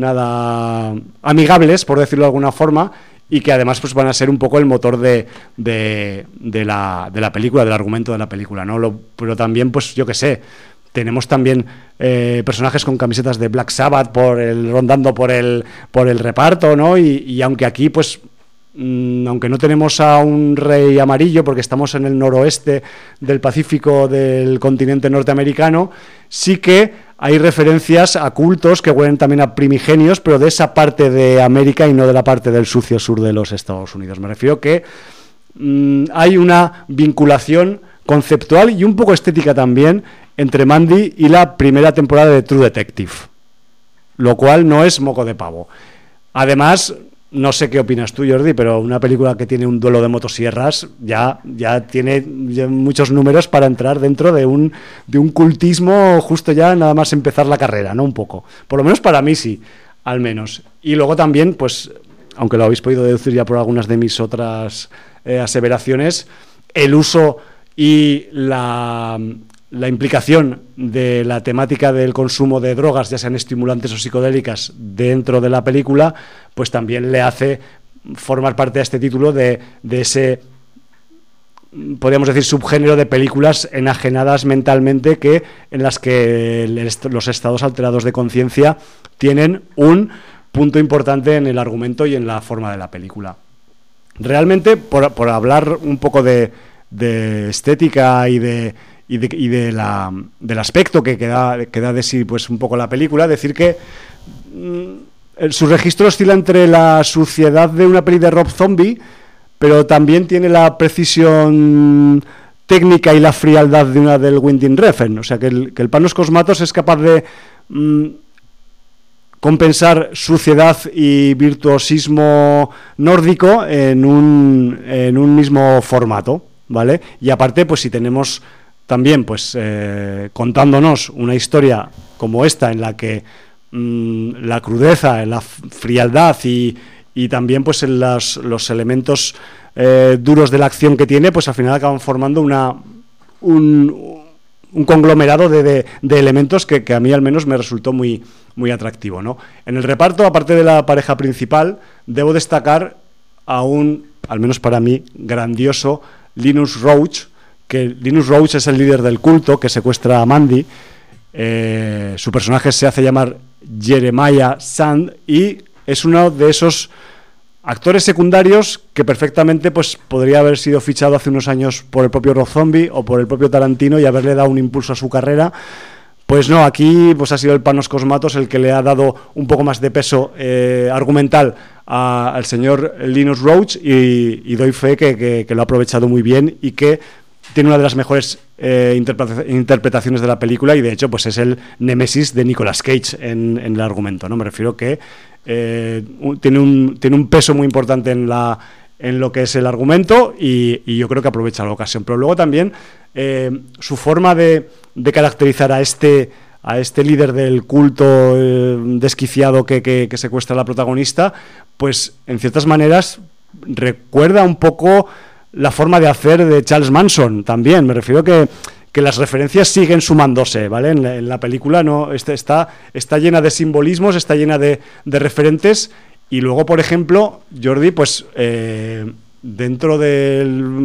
nada amigables, por decirlo de alguna forma, y que además pues van a ser un poco el motor de, de, de, la, de la película, del argumento de la película, ¿no? Lo, pero también, pues yo qué sé, tenemos también eh, personajes con camisetas de Black Sabbath por el, rondando por el, por el reparto, ¿no? Y, y aunque aquí, pues, mmm, aunque no tenemos a un rey amarillo, porque estamos en el noroeste del Pacífico del continente norteamericano, sí que hay referencias a cultos que huelen también a primigenios, pero de esa parte de América y no de la parte del sucio sur de los Estados Unidos. Me refiero que mmm, hay una vinculación conceptual y un poco estética también entre Mandy y la primera temporada de True Detective, lo cual no es moco de pavo. Además, no sé qué opinas tú, Jordi, pero una película que tiene un duelo de motosierras ya, ya tiene ya muchos números para entrar dentro de un, de un cultismo justo ya nada más empezar la carrera, ¿no? Un poco. Por lo menos para mí sí, al menos. Y luego también, pues, aunque lo habéis podido deducir ya por algunas de mis otras eh, aseveraciones, el uso y la... la implicación de la temática del consumo de drogas, ya sean estimulantes o psicodélicas, dentro de la película, pues también le hace formar parte de este título de, de ese, podríamos decir, subgénero de películas enajenadas mentalmente, que en las que el, los estados alterados de conciencia tienen un punto importante en el argumento y en la forma de la película. Realmente, por, por hablar un poco de, de estética y de y, de, y de la, del aspecto que, que, da, que da de sí pues un poco la película, decir que mmm, su registro oscila entre la suciedad de una peli de Rob Zombie, pero también tiene la precisión técnica y la frialdad de una del Winding Refn. O sea, que el, que el Panos Cosmatos es capaz de mmm, compensar suciedad y virtuosismo nórdico en un, en un mismo formato, ¿vale? Y aparte, pues si tenemos también, pues, eh, contándonos una historia como esta, en la que mmm, la crudeza, la frialdad y, y también, pues, en las, los elementos eh, duros de la acción que tiene, pues al final acaban formando una un, un conglomerado de, de, de elementos que, que a mí al menos me resultó muy, muy atractivo, ¿no? En el reparto, aparte de la pareja principal, debo destacar a un, al menos para mí, grandioso Linus Roach, que Linus Roach es el líder del culto que secuestra a Mandy. Eh, su personaje se hace llamar Jeremiah Sand y es uno de esos actores secundarios que perfectamente pues podría haber sido fichado hace unos años por el propio Rob Zombie o por el propio Tarantino y haberle dado un impulso a su carrera. Pues no, aquí pues ha sido el Panos Cosmatos el que le ha dado un poco más de peso eh, argumental a, al señor Linus Roach y, y doy fe que, que, que lo ha aprovechado muy bien y que tiene una de las mejores eh, interpreta- interpretaciones de la película y de hecho pues es el némesis de Nicolas Cage en, en el argumento, ¿no? Me refiero que eh, un, tiene, un, tiene un peso muy importante en, la, en lo que es el argumento y, y yo creo que aprovecha la ocasión. Pero luego también eh, su forma de, de caracterizar a este, a este líder del culto eh, desquiciado que, que, que secuestra a la protagonista, pues en ciertas maneras recuerda un poco la forma de hacer de Charles Manson también. Me refiero que, que las referencias siguen sumándose, ¿vale? En la, en la película no está, está, está llena de simbolismos, está llena de, de referentes y luego, por ejemplo, Jordi, pues eh, dentro de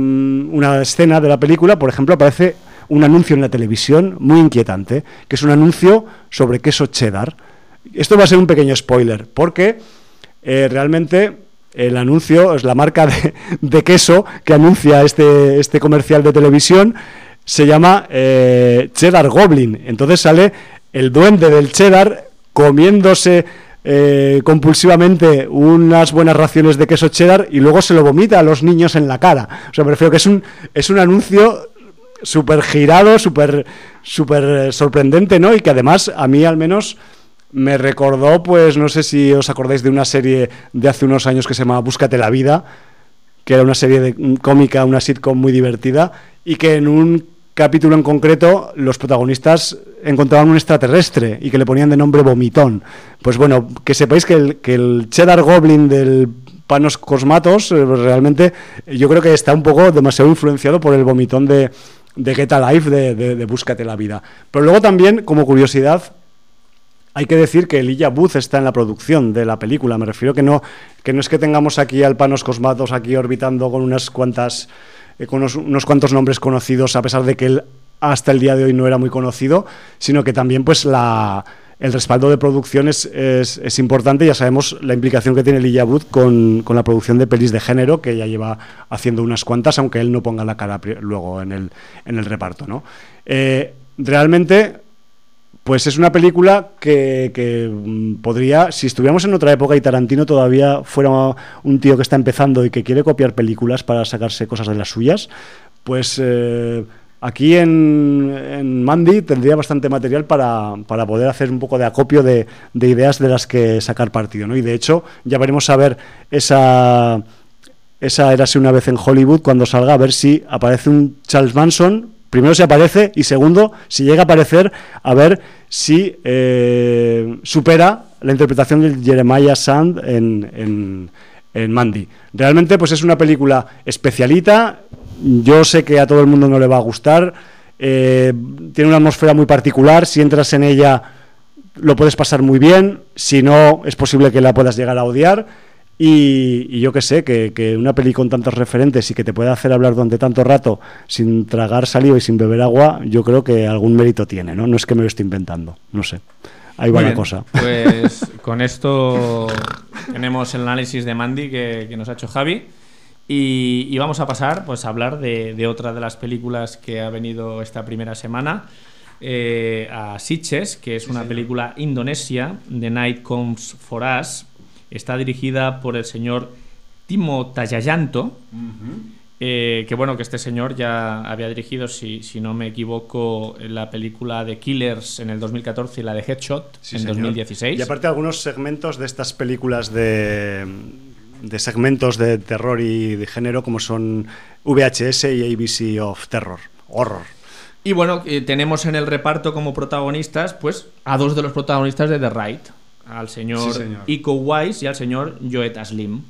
una escena de la película, por ejemplo, aparece un anuncio en la televisión muy inquietante, que es un anuncio sobre queso cheddar. Esto va a ser un pequeño spoiler, porque eh, realmente el anuncio es la marca de, de queso que anuncia este, este comercial de televisión, se llama eh, Cheddar Goblin. Entonces sale el duende del cheddar comiéndose eh, compulsivamente unas buenas raciones de queso cheddar y luego se lo vomita a los niños en la cara. O sea, me refiero que es un, es un anuncio súper girado, súper súper sorprendente, ¿no? Y que además a mí al menos me recordó, pues no sé si os acordáis de una serie de hace unos años que se llamaba Búscate la vida, que era una serie de, cómica, una sitcom muy divertida, y que en un capítulo en concreto los protagonistas encontraban un extraterrestre y que le ponían de nombre Vomitón. Pues bueno, que sepáis que el, que el Cheddar Goblin del Panos Cosmatos eh, realmente yo creo que está un poco demasiado influenciado por el Vomitón de, de Get Alive, de, de, de Búscate la vida. Pero luego también, como curiosidad, hay que decir que Elijah Wood está en la producción de la película. Me refiero que no, que no es que tengamos aquí al Panos Cosmatos aquí orbitando con unas cuantas, eh, con unos, unos cuantos nombres conocidos, a pesar de que él hasta el día de hoy no era muy conocido, sino que también pues la, el respaldo de producción es, es, es importante. Ya sabemos la implicación que tiene Elijah Wood con, con la producción de pelis de género, que ya lleva haciendo unas cuantas, aunque él no ponga la cara luego en el, en el reparto, ¿no? Eh, realmente... Pues es una película que, que podría, si estuviéramos en otra época y Tarantino todavía fuera un tío que está empezando y que quiere copiar películas para sacarse cosas de las suyas, pues eh, aquí en, en Mandy tendría bastante material para, para poder hacer un poco de acopio de, de ideas de las que sacar partido, ¿no? Y de hecho ya veremos a ver esa, esa Érase una vez en Hollywood cuando salga, a ver si aparece un Charles Manson. Primero si aparece y segundo, si llega a aparecer, a ver si eh, supera la interpretación de Jeremiah Sand en, en, en Mandy. Realmente pues es una película especialita, yo sé que a todo el mundo no le va a gustar, eh, tiene una atmósfera muy particular, si entras en ella lo puedes pasar muy bien, si no es posible que la puedas llegar a odiar. Y, y yo que sé, que, que una peli con tantos referentes y que te pueda hacer hablar durante tanto rato sin tragar saliva y sin beber agua, yo creo que algún mérito tiene, ¿no? No es que me lo esté inventando, no sé. Ahí va la cosa. Pues con esto tenemos el análisis de Mandy que, que nos ha hecho Javi y, y vamos a pasar pues a hablar de, de otra de las películas que ha venido esta primera semana, eh, a Sitges, que es una película indonesia, The Night Comes for Us. Está dirigida por el señor Timo Tjahjanto, uh-huh. eh, que bueno, que este señor ya había dirigido, si, si no me equivoco, la película de Killers en el dos mil catorce y la de Headshot sí, en señor. dos mil dieciséis. Y aparte algunos segmentos de estas películas de, de segmentos de terror y de género como son V H S y A B C of Terror, Horror. Y bueno, eh, tenemos en el reparto como protagonistas pues a dos de los protagonistas de The Raid, al señor, sí, señor Iko Uwais y al señor Joe Taslim.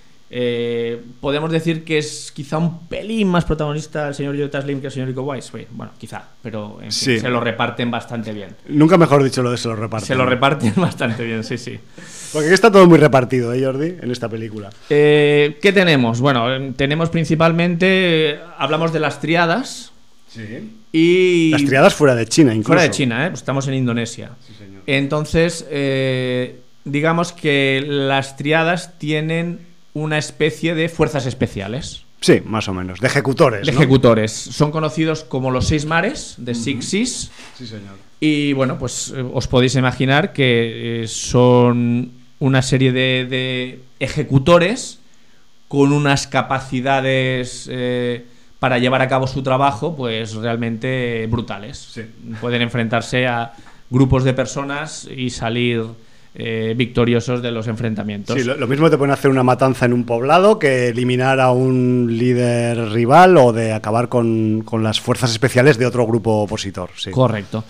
Eh, podemos decir que es quizá un pelín más protagonista el señor Joe Taslim que el señor Iko Uwais. Bueno, quizá, pero en fin, sí. se lo reparten bastante bien. Nunca mejor dicho lo de se lo reparten. Se lo reparten bastante bien, sí, sí. Porque aquí está todo muy repartido, ¿eh, Jordi? En esta película. Eh, ¿Qué tenemos? Bueno, tenemos principalmente, eh, hablamos de las triadas. Sí. Y las triadas fuera de China, incluso. Fuera de China, ¿eh? Pues estamos en Indonesia. Sí, señor. Entonces, eh, digamos que las triadas tienen una especie de fuerzas especiales. Sí, más o menos. De ejecutores. De ¿no? ejecutores. Son conocidos como los seis mares, de uh-huh. Six Seas. Sí, señor. Y bueno, pues eh, os podéis imaginar que eh, son una serie de, de ejecutores con unas capacidades eh, para llevar a cabo su trabajo, pues realmente brutales. Sí. Pueden enfrentarse a grupos de personas y salir eh, victoriosos de los enfrentamientos. Sí, lo, lo mismo te pueden hacer una matanza en un poblado que eliminar a un líder rival o de acabar con, con las fuerzas especiales de otro grupo opositor. Sí. Correcto.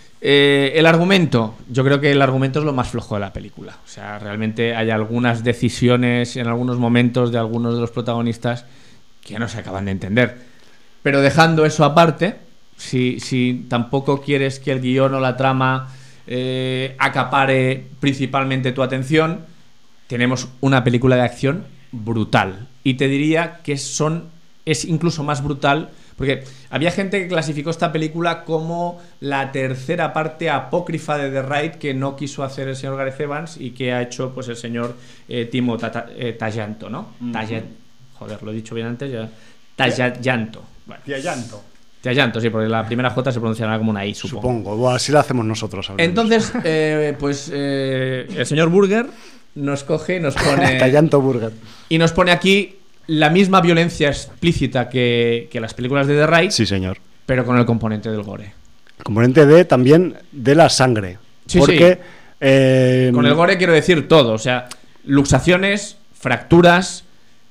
Eh, el argumento, yo creo que el argumento es lo más flojo de la película. O sea, realmente hay algunas decisiones en algunos momentos de algunos de los protagonistas que no se acaban de entender. Pero dejando eso aparte, si, si tampoco quieres que el guión o la trama eh, acapare principalmente tu atención, tenemos una película de acción brutal. Y te diría que son, es incluso más brutal, porque había gente que clasificó esta película como la tercera parte apócrifa de The Raid que no quiso hacer el señor Gareth Evans y que ha hecho pues el señor eh, Timo Tjahjanto, ¿no? Uh-huh. Tjahjanto. Joder, lo he dicho bien antes ya. Tjahjanto. Bueno. Tjahjanto. Tjahjanto, sí, porque la primera J se pronunciará como una I, supongo. Supongo, bueno, así la hacemos nosotros. Entonces, eh, pues eh, el señor Burger nos coge y nos pone... Tjahjanto Burger. Y nos pone aquí la misma violencia explícita que, que las películas de The Raid. Sí, señor. Pero con el componente del gore. El componente de, también de la sangre. Sí, porque, sí. Eh... Con el gore quiero decir todo, o sea, luxaciones, fracturas,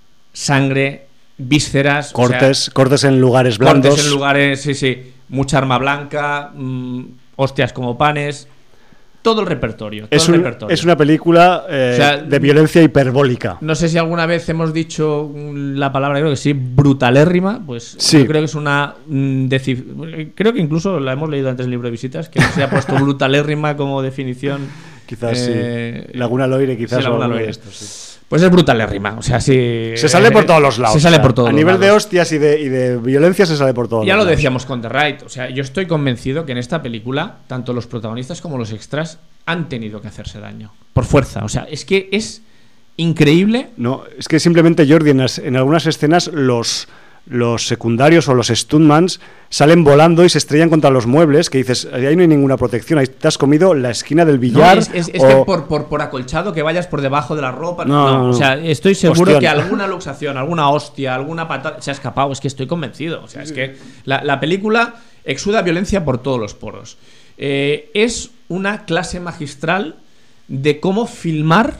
sangre, vísceras, cortes, o sea, cortes en lugares blandos, cortes en lugares, sí, sí, mucha arma blanca, mmm, hostias como panes, todo el repertorio. Todo es, el un, repertorio. Es una película eh, o sea, de violencia hiperbólica. No sé si alguna vez hemos dicho la palabra, creo que sí, brutalérrima, pues sí. Yo creo que es una mm, deci- creo que incluso la hemos leído antes en el libro de visitas, que no se ha puesto brutalérrima como definición. Quizás eh, sí. Laguna Loire, quizás. Sí, Laguna o Loire. Esto, sí. Pues es brutalérrima, o sea, sí. Se sale por todos los lados. Se sale por todos A los nivel lados. de hostias y de, y de violencia se sale por todos ya los lados. Ya lo decíamos con The Raid, o sea, yo estoy convencido que en esta película tanto los protagonistas como los extras han tenido que hacerse daño. Por fuerza, o sea, es que es increíble. No, es que simplemente Jordi en, las, en algunas escenas los... los secundarios o los stuntmans salen volando y se estrellan contra los muebles, que dices, ahí no hay ninguna protección, ahí te has comido la esquina del billar. No, es es, es o... que por, por, por acolchado que vayas por debajo de la ropa. No, no, no, no. O sea, estoy seguro Ostión. que alguna luxación, alguna hostia, alguna patada se ha escapado. Es que estoy convencido. O sea, es que la, la película exuda violencia por todos los poros. Eh, es una clase magistral de cómo filmar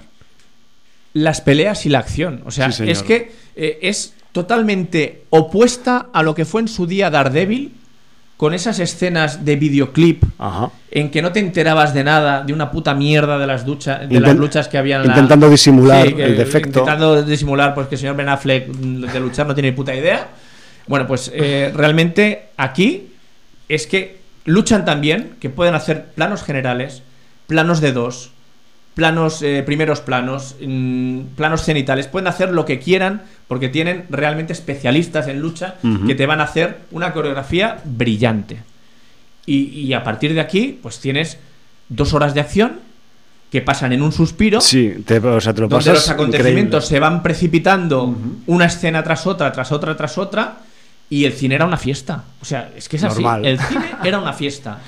las peleas y la acción. O sea, sí, es que eh, es totalmente opuesta a lo que fue en su día Daredevil, con esas escenas de videoclip. Ajá. En que no te enterabas de nada, de una puta mierda de las duchas, de Intent las luchas que había en la... Intentando disimular Sí, que- el defecto. Intentando disimular pues que el señor Ben Affleck de luchar no tiene ni puta idea. Bueno, pues eh, realmente aquí es que luchan tan bien que pueden hacer planos generales, planos de dos, planos, eh, primeros planos, mm, planos cenitales. Pueden hacer lo que quieran porque tienen realmente especialistas en lucha Ujú. que te van a hacer una coreografía brillante. Y, y a partir de aquí, pues tienes dos horas de acción que pasan en un suspiro. Sí, te, o sea, te lo Donde pasas los acontecimientos increíble. se van precipitando Ujú. una escena tras otra, tras otra, tras otra, y el cine era una fiesta. O sea, es que es así. Normal. El cine era una fiesta.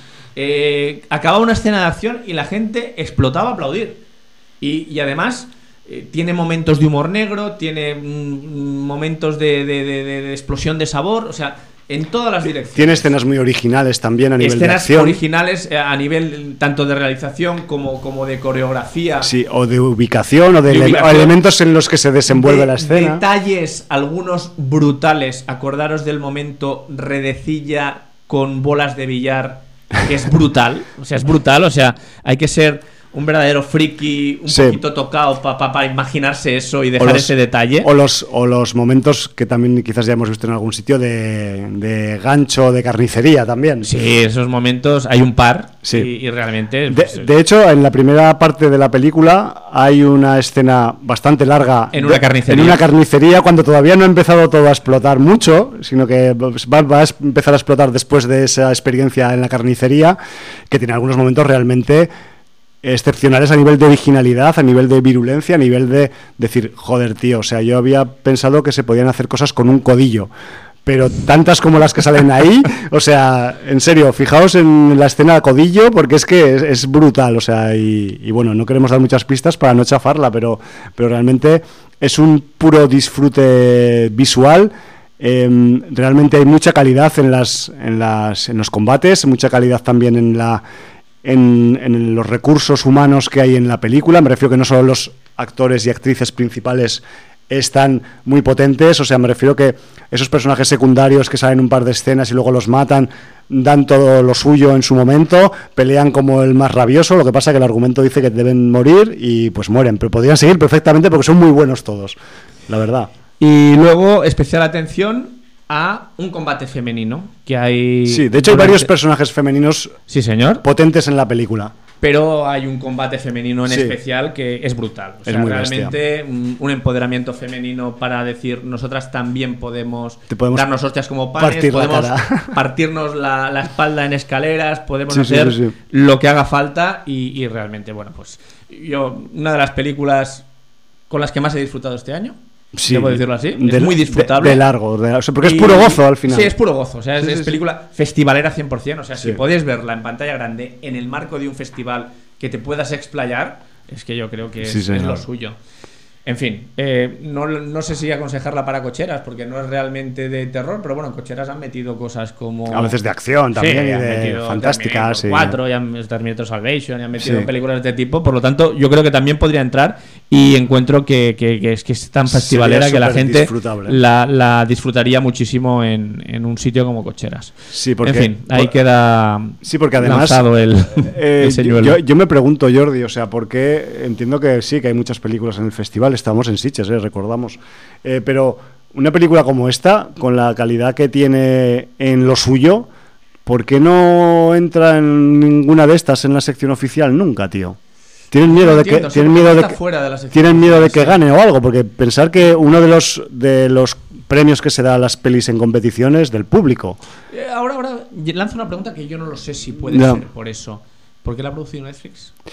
Eh, acababa una escena de acción y la gente explotaba a aplaudir. Y, y además eh, tiene momentos de humor negro, tiene mm, momentos de, de- de- de- de explosión de sabor, o sea, en todas las direcciones. Tiene escenas muy originales también a nivel de Escenas acción. originales eh, a nivel tanto de realización como, como de coreografía. Sí, o de ubicación, o de, De ele- ubicación. o elementos en los que se desenvuelve De- la escena. Detalles, algunos brutales. Acordaros del momento redecilla con bolas de billar, que es brutal. O sea, es brutal. O sea, hay que ser un verdadero friki, un Sí. poquito tocado para pa, pa imaginarse eso y O dejar los- ese detalle. O los, o los momentos que también quizás ya hemos visto en algún sitio de, de gancho, de carnicería también. Sí, esos momentos hay un par. Sí. Y, y realmente. De, pues, de hecho, en la primera parte de la película hay una escena bastante larga En una de- carnicería. en una carnicería, cuando todavía no ha empezado todo a explotar mucho, sino que va, va a empezar a explotar después de esa experiencia en la carnicería, que tiene algunos momentos realmente excepcionales a nivel de originalidad, a nivel de virulencia, a nivel de decir, joder, tío, o sea, yo había pensado que se podían hacer cosas con un codillo, pero tantas como las que salen ahí, o sea, en serio, fijaos en la escena de codillo, porque es que es, es brutal, o sea, y, y bueno, no queremos dar muchas pistas para no chafarla, pero, pero realmente es un puro disfrute visual. Eh, realmente hay mucha calidad en las, en las en los combates, mucha calidad también en la En, en los recursos humanos que hay en la película. Me refiero que no solo los actores y actrices principales están muy potentes, o sea, me refiero que esos personajes secundarios que salen un par de escenas y luego los matan, dan todo lo suyo en su momento, pelean como el más rabioso. Lo que pasa que el argumento dice que deben morir y pues mueren, pero podrían seguir perfectamente porque son muy buenos todos, la verdad. Y luego, especial atención a un combate femenino que hay. Sí, de hecho hay varios personajes femeninos Sí, señor. potentes en la película. Pero hay un combate femenino en Sí. especial que es brutal. O Es sea, muy realmente un, un empoderamiento femenino para decir nosotras también podemos, Te podemos darnos hostias como panes, partir la podemos cara. partirnos la, la espalda en escaleras, podemos Sí, sí, hacer sí, sí. lo que haga falta y, y realmente, bueno, pues yo, una de las películas con las que más he disfrutado este año. Sí, debo decirlo así. de- es muy disfrutable. De, de largo, de- o sea, porque es Y- puro gozo al final. Sí, es puro gozo. O sea, es, Sí, es sí, película festivalera cien por ciento. O sea, Sí. si podéis verla en pantalla grande en el marco de un festival que te puedas explayar, es que yo creo que es, Sí, es señor. lo suyo. En fin, eh, no, no sé si aconsejarla para cocheras, porque no es realmente de terror, pero bueno, en cocheras han metido cosas como. A veces de acción también, Sí, y han de metido fantásticas. Terminator y- cuatro, y han Terminator Salvation, y han metido Sí. películas de este tipo. Por lo tanto, yo creo que también podría entrar y encuentro que, que- que es que es tan festivalera Sería que la súper gente disfrutable. la, la disfrutaría muchísimo en, en un sitio como cocheras. Sí, porque, En fin, ahí por- queda Sí, porque además lanzado el, eh, el señuelo. yo, yo me pregunto, Jordi, o sea, ¿por qué? Entiendo que sí, que hay muchas películas en el festival, estamos en Sitges, eh, recordamos, Eh, pero una película como esta, con la calidad que tiene en lo suyo, ¿por qué no entra en ninguna de estas en la sección oficial nunca, tío? ¿Tienen miedo No de que entiendo, tienen solo miedo de está que fuera de la sección tienen miedo de que oficial, sí. gane o algo? Porque pensar que uno de los de los premios que se da a las pelis en competiciones del público. Eh, Ahora, ahora lanzo una pregunta que yo no lo sé si puede Ya. ser por eso. ¿Por qué la ha producido Netflix?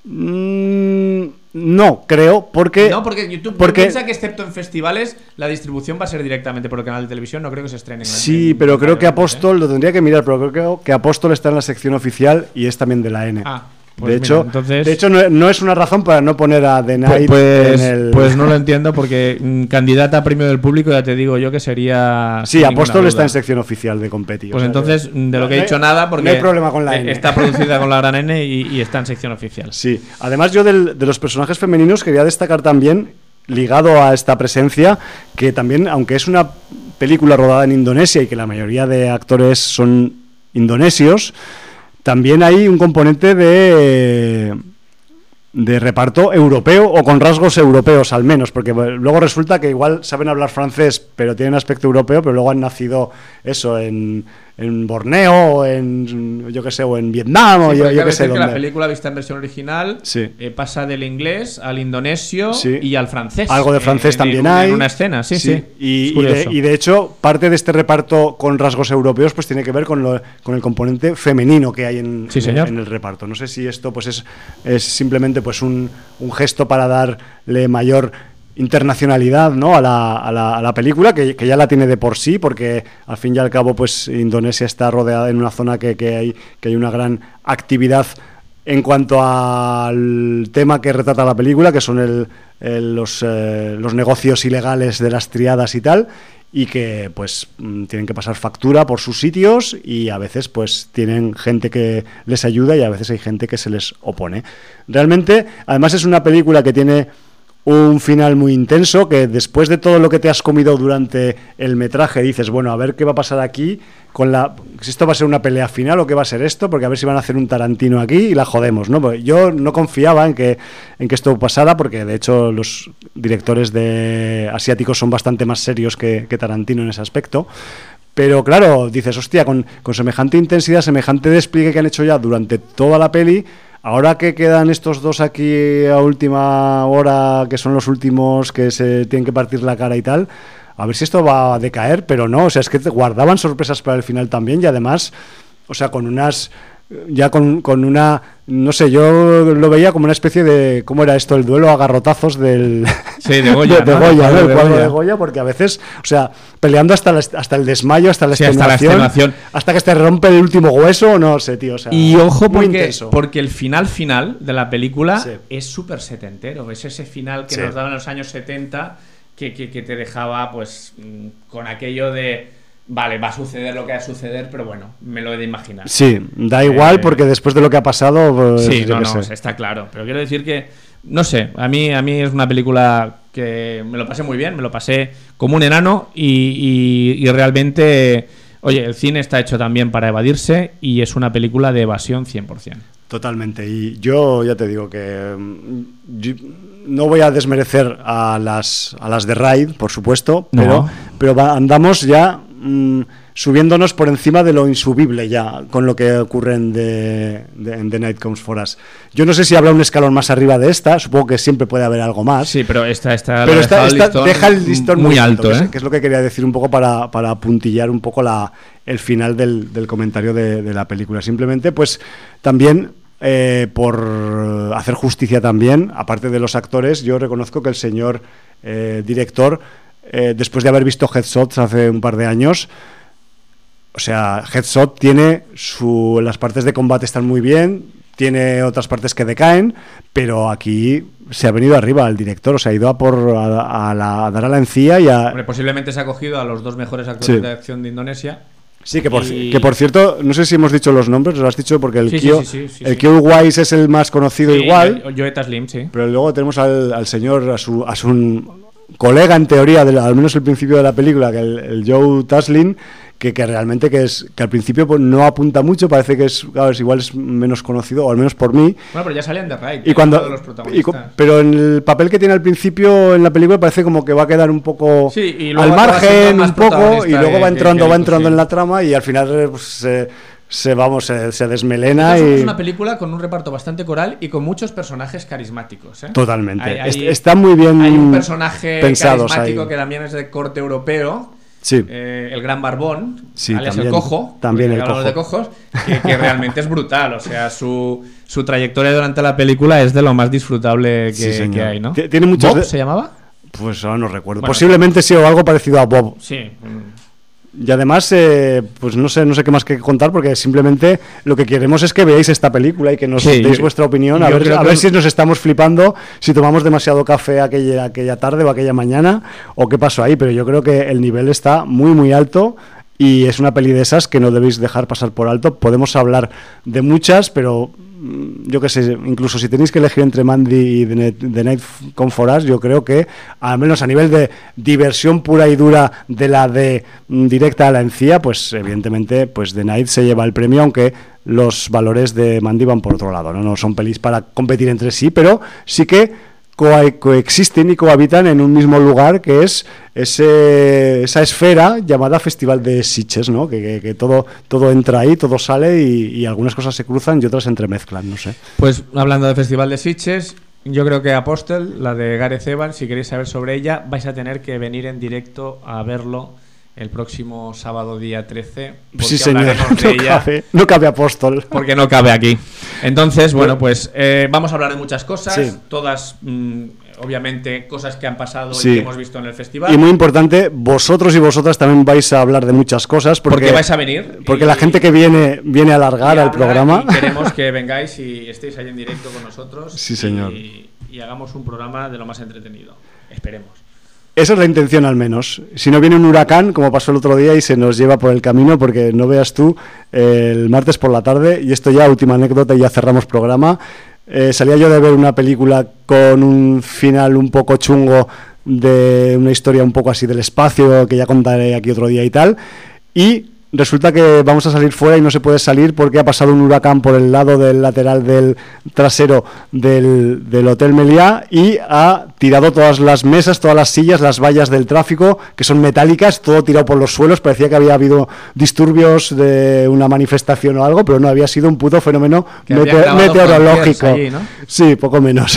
Mm, no, creo, porque... No, porque YouTube porque, piensa que excepto en festivales la distribución va a ser directamente por el canal de televisión, no creo que se estrene. Sí, en, pero en creo que ¿eh? Apóstol, lo tendría que mirar, pero creo que Apóstol está en la sección oficial y es también de la N. Ah. Pues de, mira, hecho, entonces... de hecho, no, no es una razón para no poner a The Night pues, en el... Pues no lo entiendo porque mm, candidata a premio del público ya te digo yo que sería... Sí, Apóstol está en sección oficial de Competi. Pues o sea, entonces, que... de lo que he no dicho hay, nada porque no hay problema con la N. Está producida con la gran N y, y está en sección oficial. Sí, además yo del, de los personajes femeninos quería destacar también, ligado a esta presencia, que también, aunque es una película rodada en Indonesia y que la mayoría de actores son indonesios, también hay un componente de, de reparto europeo o con rasgos europeos al menos, porque luego resulta que igual saben hablar francés pero tienen aspecto europeo, pero luego han nacido eso en, en Borneo o en, yo qué sé, o en Vietnam sí, o yo, yo qué sé que dónde. La película vista en versión original sí. eh, pasa del inglés al indonesio sí. y al francés. Algo de francés eh, también en, hay. En una escena, sí, sí. sí. Y, y, de, y de hecho, parte de este reparto con rasgos europeos pues tiene que ver con, lo, con el componente femenino que hay en, sí, en, en el reparto. No sé si esto pues es, es simplemente pues un, un gesto para darle mayor internacionalidad, ¿no? a, la, a, la, a la película, que, que ya la tiene de por sí, porque al fin y al cabo pues Indonesia está rodeada en una zona que, que, hay, que hay una gran actividad en cuanto al tema que retrata la película, que son el, el, los, eh, los negocios ilegales de las triadas y tal, y que pues tienen que pasar factura por sus sitios y a veces pues tienen gente que les ayuda y a veces hay gente que se les opone. Realmente, además es una película que tiene un final muy intenso, que después de todo lo que te has comido durante el metraje dices, bueno, a ver qué va a pasar aquí con la, si esto va a ser una pelea final o qué va a ser esto, porque a ver si van a hacer un Tarantino aquí y la jodemos, ¿no? Porque yo no confiaba en que en que esto pasara, porque de hecho los directores de asiáticos son bastante más serios que, que Tarantino en ese aspecto. Pero claro, dices, hostia, con, con semejante intensidad, semejante despliegue que han hecho ya durante toda la peli, ahora que quedan estos dos aquí a última hora, que son los últimos que se tienen que partir la cara y tal, a ver si esto va a decaer, pero no, o sea, es que guardaban sorpresas para el final también y además, o sea, con unas... ya con, con una, no sé, yo lo veía como una especie de, ¿cómo era esto? El duelo a garrotazos del... Sí, de Goya, de, de ¿no? Goya, ¿no? El de cuadro Goya. de Goya, porque a veces, o sea, peleando hasta, la, hasta el desmayo, hasta la, sí, hasta la extenuación, hasta que se rompe el último hueso, no sé, tío, o sea... Y ojo, muy porque, intenso. porque el final final de la película sí. es súper setentero, es ese final que sí. nos daban en los años setenta que, que, que te dejaba, pues, con aquello de... Vale, va a suceder lo que va a suceder, pero bueno, me lo he de imaginar. Sí, da igual, eh, porque después de lo que ha pasado... Pues, sí, no, no, no, está claro. Pero quiero decir que, no sé, a mí, a mí es una película que me lo pasé muy bien, me lo pasé como un enano y, y, y realmente, oye, el cine está hecho también para evadirse y es una película de evasión cien por ciento. Totalmente, y yo ya te digo que yo no voy a desmerecer a las a las de Raid, por supuesto, no. pero, pero va, andamos ya mmm, subiéndonos por encima de lo insubible ya con lo que ocurre en The, de, en The Night Comes For Us. Yo no sé si habrá un escalón más arriba de esta, supongo que siempre puede haber algo más. Sí, pero esta, esta pero esta, el esta listón deja el listón muy, muy alto, alto, ¿eh? que, es, que es lo que quería decir un poco para, para puntillar un poco la, el final del, del comentario de, de la película. Simplemente, pues, también... Eh, por hacer justicia también, aparte de los actores, yo reconozco que el señor eh, director, eh, después de haber visto Headshot hace un par de años, o sea, Headshot tiene su, las partes de combate están muy bien, tiene otras partes que decaen, pero aquí se ha venido arriba el director, o sea, ha ido a, por, a, a, la, a dar a la encía y a... Hombre, posiblemente se ha cogido a los dos mejores actores sí. de acción de Indonesia. Sí, que por, y... que por cierto, no sé si hemos dicho los nombres, lo has dicho porque el sí, Kyo, sí, sí, sí, sí, el sí. Kyo Wise es el más conocido sí, igual. Joe Taslim, sí. Pero luego tenemos al, al señor, a su, a su colega en teoría, de, al menos el principio de la película, que el, el Joe Taslim, que, que realmente que es que al principio pues, no apunta mucho, parece que es, claro, es igual es menos conocido, o al menos por mí. Bueno, pero ya salían de Raid, y cuando, de los y, pero en el papel que tiene al principio en la película parece como que va a quedar un poco sí, y luego al margen, un poco, y luego que, va entrando, que, que va entrando sí. en la trama y al final pues, se, se, vamos, se, se desmelena. Es y... una película con un reparto bastante coral y con muchos personajes carismáticos, ¿eh? Totalmente. Hay, hay, Está muy bien hay un personaje pensados carismático ahí. que también es de corte europeo. Sí. eh, el gran barbón, Sí, alias también, el cojo, también el hablamos cojo. de cojos, que, que realmente es brutal. O sea, su, su trayectoria durante la película es de lo más disfrutable que, Sí, señor. que hay, ¿no? T- tiene muchos ¿Bob de- se llamaba? Pues ahora no recuerdo. Bueno, Posiblemente sí, o algo parecido a Bob. Sí. mm, Y además, eh, pues no sé, no sé qué más que contar, porque simplemente lo que queremos es que veáis esta película y que nos Sí, deis yo- vuestra opinión, a yo ver, creo a que- ver si nos estamos flipando, si tomamos demasiado café aquella, aquella tarde o aquella mañana, o qué pasó ahí, pero yo creo que el nivel está muy, muy alto. Y es una peli de esas que no debéis dejar pasar por alto. Podemos hablar de muchas, pero mm, yo qué sé, incluso si tenéis que elegir entre Mandy y The Night, The Night Come For Us, yo creo que, al menos a nivel de diversión pura y dura de la de mm, directa a la encía, pues evidentemente pues The Night se lleva el premio, aunque los valores de Mandy van por otro lado, ¿no? No son pelis para competir entre sí, pero sí que co- coexisten y cohabitan en un mismo lugar, que es ese, esa esfera llamada Festival de Sitges, ¿no? Que, que- que todo, todo entra ahí, todo sale y, y algunas cosas se cruzan y otras se entremezclan, no sé. Pues hablando del Festival de Sitges, yo creo que Apostel, la de Gareth Evans, si queréis saber sobre ella, vais a tener que venir en directo a verlo el próximo sábado día trece. Porque Sí, señor, hablaremos de no ella, cabe, no cabe Apóstol. porque no cabe aquí. Entonces, bueno, pues eh, vamos a hablar de muchas cosas, Sí. todas, mm, obviamente, cosas que han pasado Sí. y que hemos visto en el festival. Y muy importante, vosotros y vosotras también vais a hablar de muchas cosas, porque, porque vais a venir. porque y- la gente que viene viene a alargar y al habla, programa. y queremos que vengáis y estéis ahí en directo con nosotros. Sí, señor. Y, y hagamos un programa de lo más entretenido. Esperemos. Esa es la intención, al menos. Si no viene un huracán, como pasó el otro día, y se nos lleva por el camino, porque no veas tú, eh, el martes por la tarde, y esto ya, última anécdota, y ya cerramos programa, eh, salía yo de ver una película con un final un poco chungo, de una historia un poco así del espacio, que ya contaré aquí otro día y tal, y resulta que vamos a salir fuera y no se puede salir porque ha pasado un huracán por el lado del lateral del trasero del, del Hotel Meliá y ha tirado todas las mesas, todas las sillas, las vallas del tráfico, que son metálicas, todo tirado por los suelos. Parecía que había habido disturbios de una manifestación o algo, pero no, había sido un puto fenómeno Que habían mete- grabado meteorológico. conciertos allí, ¿no? Sí, poco menos.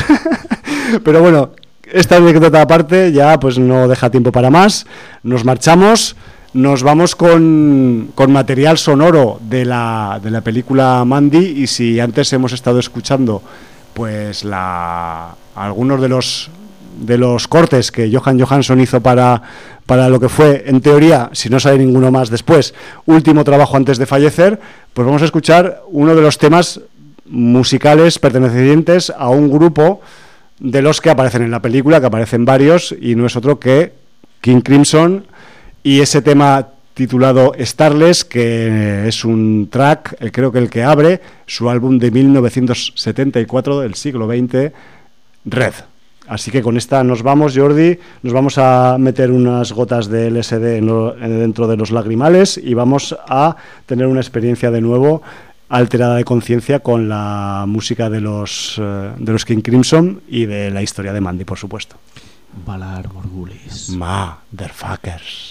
Pero bueno, esta anécdota aparte ya pues no deja tiempo para más. Nos marchamos. Nos vamos con, con material sonoro de la, de la película Mandy, y si antes hemos estado escuchando pues la algunos de los de los cortes que Johan Johansson hizo para, para lo que fue, en teoría, si no sale ninguno más después, último trabajo antes de fallecer, pues vamos a escuchar uno de los temas musicales pertenecientes a un grupo de los que aparecen en la película, que aparecen varios, y no es otro que King Crimson, y ese tema titulado Starless, que es un track, eh, creo que el que abre su álbum de mil novecientos setenta y cuatro del siglo veinte, Red. Así que con esta nos vamos, Jordi, nos vamos a meter unas gotas de L S D en lo- en- dentro de los lagrimales y vamos a tener una experiencia de nuevo alterada de conciencia con la música de los, eh, de los King Crimson y de la historia de Mandy, por supuesto. Valar Morgulis. Motherfuckers.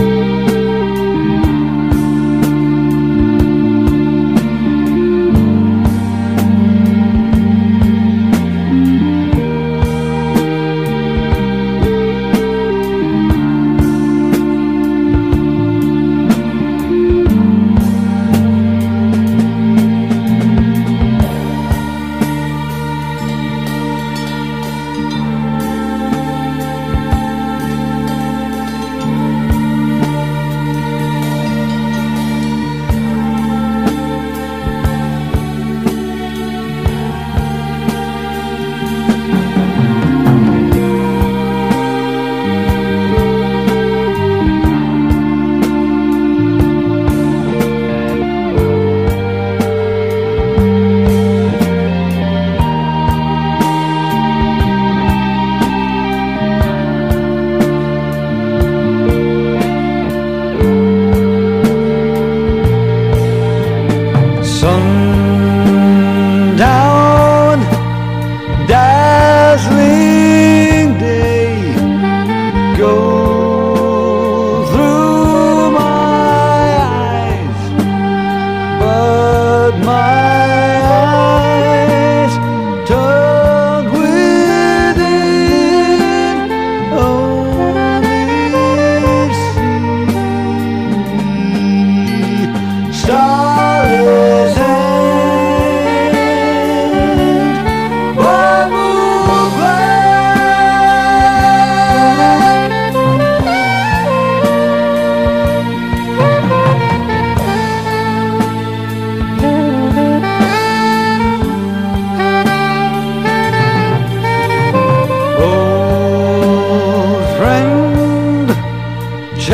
Thank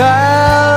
well.